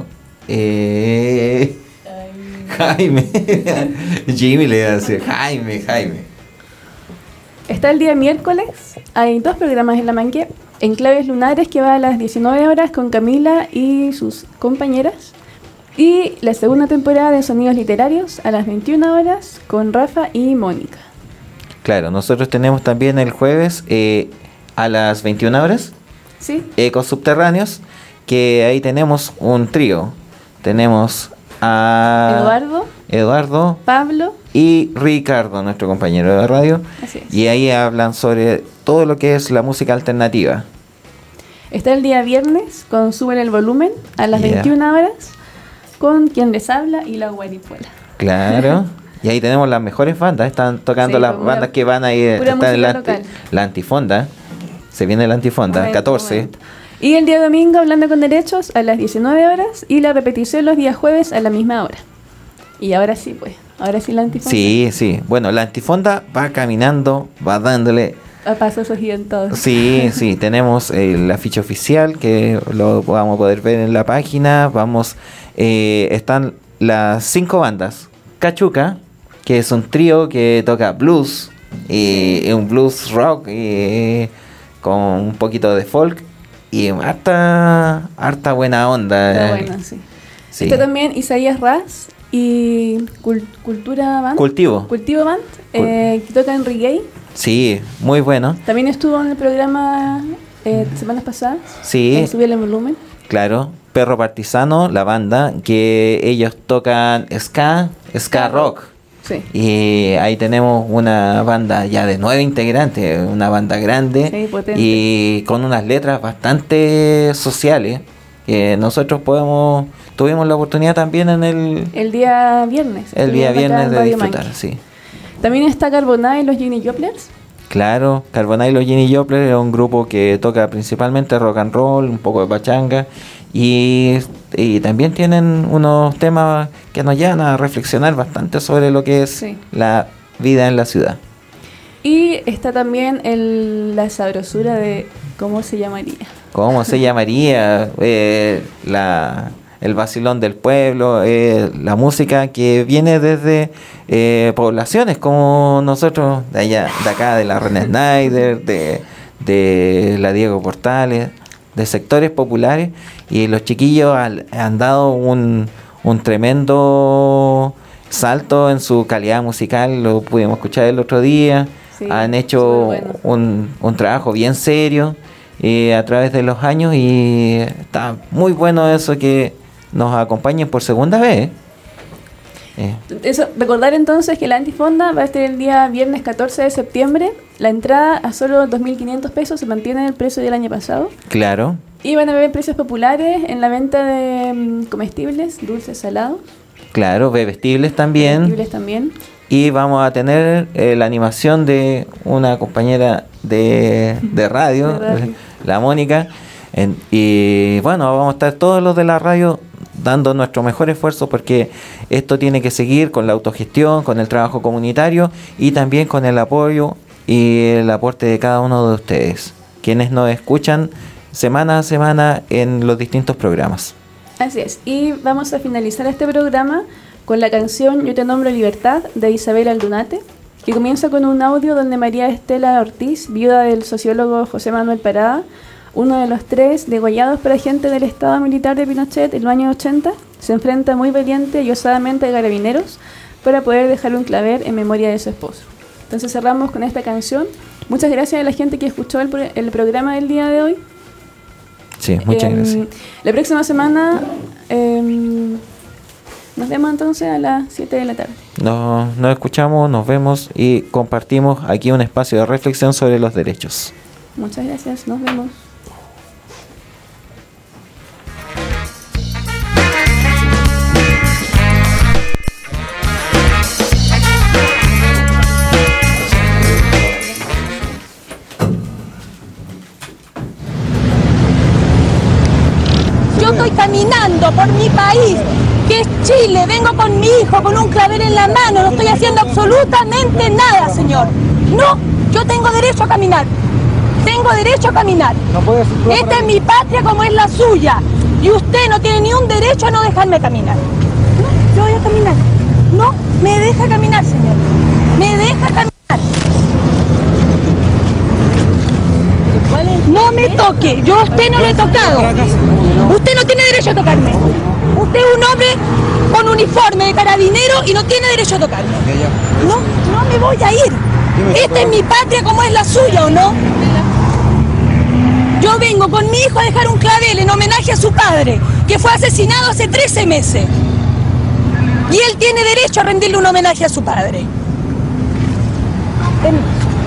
eh, Jaime. Jimmy le iba a decir Jaime, Jaime. Está el día miércoles, hay dos programas en la Manque. Enclaves Lunares, que va a las diecinueve horas con Camila y sus compañeras. Y la segunda temporada de Sonidos Literarios a las veintiuna horas con Rafa y Mónica. Claro, nosotros tenemos también el jueves eh, a las veintiuna horas. Sí. Ecos Subterráneos, que ahí tenemos un trío. Tenemos a Eduardo, Eduardo, Pablo y Ricardo, nuestro compañero de radio. Así es. Y ahí hablan sobre todo lo que es la música alternativa. Está el día viernes con Suben el Volumen a las Yeah. veintiuna horas con quien les habla y la Guaripuela. Claro. Y ahí tenemos las mejores bandas. Están tocando Sí, las pura- bandas que van a ir. pura Están en la, música anti- local. la Antifonda. Se viene la Antifonda, Momento, catorce. momento. Y el día domingo Hablando con Derechos a las diecinueve horas y la repetición los días jueves a la misma hora. Y ahora sí, pues. Ahora sí la Antifonda. Sí, sí. Bueno, la Antifonda va caminando, va dándole. A pasos agigantados. Sí, sí, tenemos el afiche oficial que lo vamos a poder ver en la página. Vamos, eh, están las cinco bandas. Cachuca, que es un trío que toca blues, y un blues rock y con un poquito de folk y harta, harta buena onda. Está bueno, sí. Sí. Está también Isaías Raz y Cul- Cultura Band. Cultivo. Cultivo Band, eh, que toca en reggae. Sí, muy bueno. También estuvo en el programa eh, semanas pasadas. Sí. Eh, Subí el volumen. Claro, Perro Partisano, la banda, que ellos tocan ska, ska rock. Sí. Y ahí tenemos una banda ya de nueve integrantes, una banda grande Sí, potente. y con unas letras bastante sociales. Que nosotros podemos, tuvimos la oportunidad también en el, El día viernes. el día estuvieron acá viernes en de Radio disfrutar, Manque. sí. También está Carbonada y los Ginny Joplers. Claro, Carbonite y los Ginny Joplin es un grupo que toca principalmente rock and roll, un poco de pachanga y, y también tienen unos temas que nos llevan a reflexionar bastante sobre lo que es Sí. la vida en la ciudad. Y está también el, la sabrosura de ¿cómo se llamaría? ¿Cómo se llamaría? Eh, la, el vacilón del pueblo, eh, la música que viene desde eh, poblaciones como nosotros, de allá, de acá, de la René Snyder, de, de la Diego Portales, de sectores populares, y los chiquillos al- han dado un, un tremendo salto en su calidad musical, lo pudimos escuchar el otro día. Sí, Han hecho superbueno. un, un trabajo bien serio eh, a través de los años y está muy bueno eso que nos acompañen por segunda vez. Eh, Eso, recordar entonces que la Antifonda va a estar el día viernes catorce de septiembre. La entrada a solo dos mil quinientos pesos, se mantiene el precio del año pasado. claro, Y van a haber precios populares en la venta de mm, comestibles, dulces, salados. claro, bebestibles también. Comestibles también. Y vamos a tener eh, la animación de una compañera de, de radio, De radio. la Mónica. En- y bueno, vamos a estar todos los de la radio dando nuestro mejor esfuerzo porque esto tiene que seguir con la autogestión, con el trabajo comunitario y también con el apoyo y el aporte de cada uno de ustedes, quienes nos escuchan semana a semana en los distintos programas. Así es. Y vamos a finalizar este programa con la canción Yo te nombro Libertad de Isabel Aldunate, que comienza con un audio donde María Estela Ortiz, viuda del sociólogo José Manuel Parada, uno de los tres degollados por agentes del Estado Militar de Pinochet en los años ochenta, se enfrenta muy valiente y osadamente a carabineros para poder dejarle un clavel en memoria de su esposo. Entonces cerramos con esta canción. Muchas gracias a la gente que escuchó el, pro- el programa del día de hoy. Sí, muchas Em, gracias. La próxima semana em, nos vemos entonces a las siete de la tarde. Nos, nos escuchamos, nos vemos y compartimos aquí un espacio de reflexión sobre los derechos. Muchas gracias, nos vemos. estoy caminando por mi país, que es Chile, vengo con mi hijo, con un clavel en la mano, no estoy haciendo absolutamente nada, señor. No, yo tengo derecho a caminar, tengo derecho a caminar. Esta es mi patria como es la suya, y usted no tiene ni un derecho a no dejarme caminar. No, yo voy a caminar. No, me deja caminar, señor. Me deja caminar. No me toque, yo a usted no lo he tocado. Usted no tiene derecho a tocarme. Usted es un hombre con uniforme de carabinero y no tiene derecho a tocarme. No, no me voy a ir. Esta es mi patria como es la suya, ¿o no? Yo vengo con mi hijo a dejar un clavel en homenaje a su padre, que fue asesinado hace trece meses. Y él tiene derecho a rendirle un homenaje a su padre. Ven.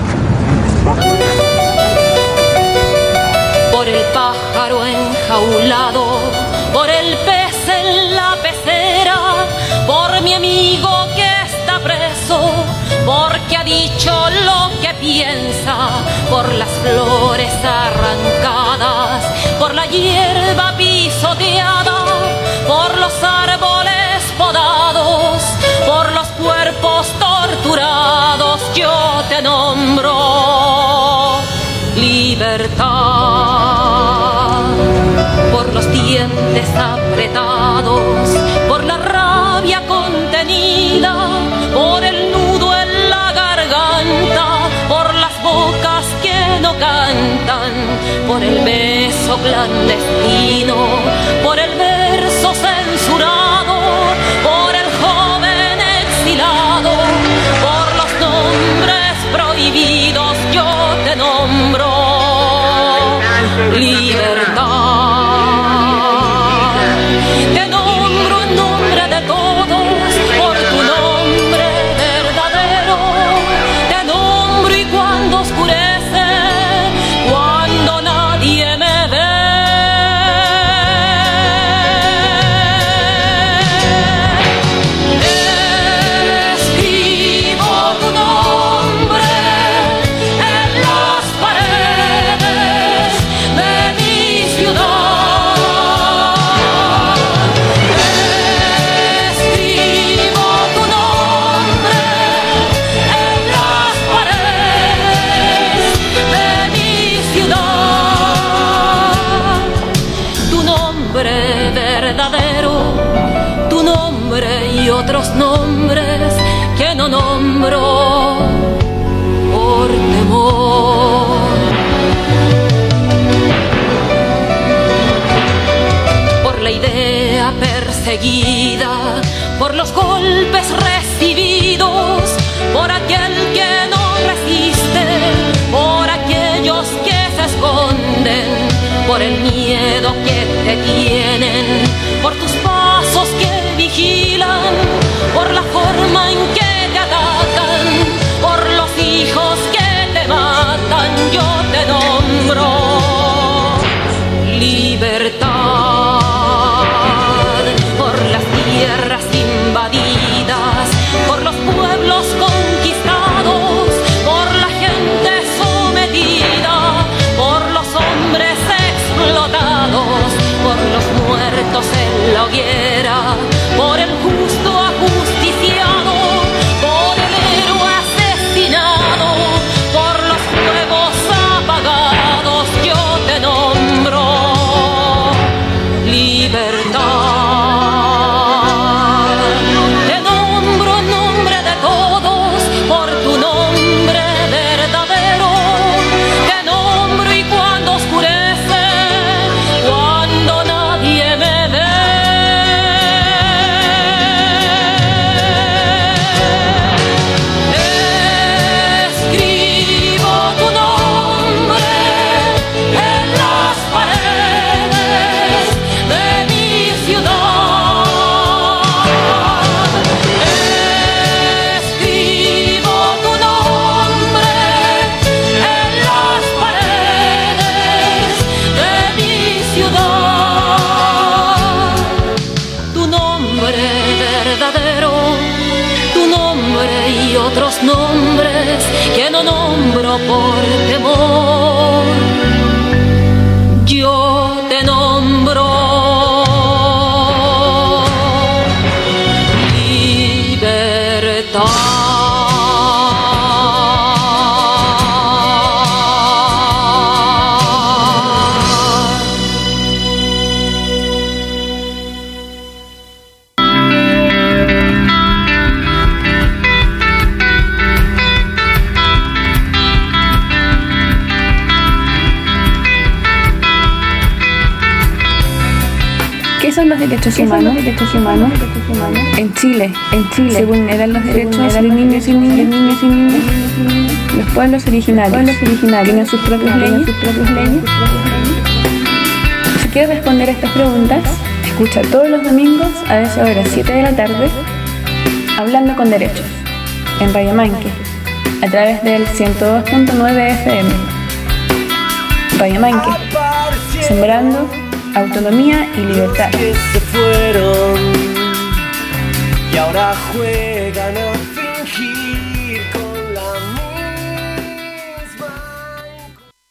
Por el pájaro enjaulado, por el pez en la pecera, por mi amigo que está preso, porque ha dicho lo que piensa, por las flores arrancadas, por la hierba pisoteada, por los árboles podados, por los cuerpos torturados, yo te nombro libertad. Por los dientes apretados, por la rabia contenida, por el nudo en la garganta, por las bocas que no cantan, por el beso clandestino, por el verso censurado, por el joven exilado, por los nombres prohibidos, yo te nombro libertad. Te nombro en nombre de todos, por tu nombre verdadero. Te nombro y cuando oscurece, cuando nadie me ve, escribo tu nombre en las paredes de mi ciudad. Escribo tu nombre en las paredes de mi ciudad. Tu nombre verdadero, tu nombre y otros nombres que no nombro por temor. Por la idea perseguida, por los golpes recibidos, por aquel que no resiste, por aquellos que se esconden, por el miedo que te tienen, por tus pasos que vigilan, por la forma en que te atacan, por los hijos que te matan, yo te nombro libertad. Por las tierras invadidas, por los pueblos conquistados, por la gente sometida, por los hombres explotados, por los muertos en la hoguera, por el justo ajusticiado, por el héroe asesinado, por los fuegos apagados, yo te nombro libertad. Te nombro en nombre de todos, por tu nombre verdadero. Te nombro y cuando oscurece, cuando nadie me ve, escribo tu nombre en las paredes de mi ciudad. Escribo tu nombre en las paredes de mi ciudad. Tu nombre verdadero, tu nombre y otros nombres que no nombro por temor, yo te nombro ¿Qué son los derechos humanos? Los derechos humanos? En Chile, en Chile, se vulneran los derechos de niños y niñas, niños y niñas. Los pueblos originarios, pueblos originarios tienen sus propias leyes, sus propias leyes. Si quieres responder a estas preguntas, escucha todos los domingos a esa hora, siete de la tarde, Hablando con Derechos, en Radio Manque, a través del ciento dos punto nueve F M. Radio Manque, sembrando autonomía y libertad. Que se fueron y ahora juegan a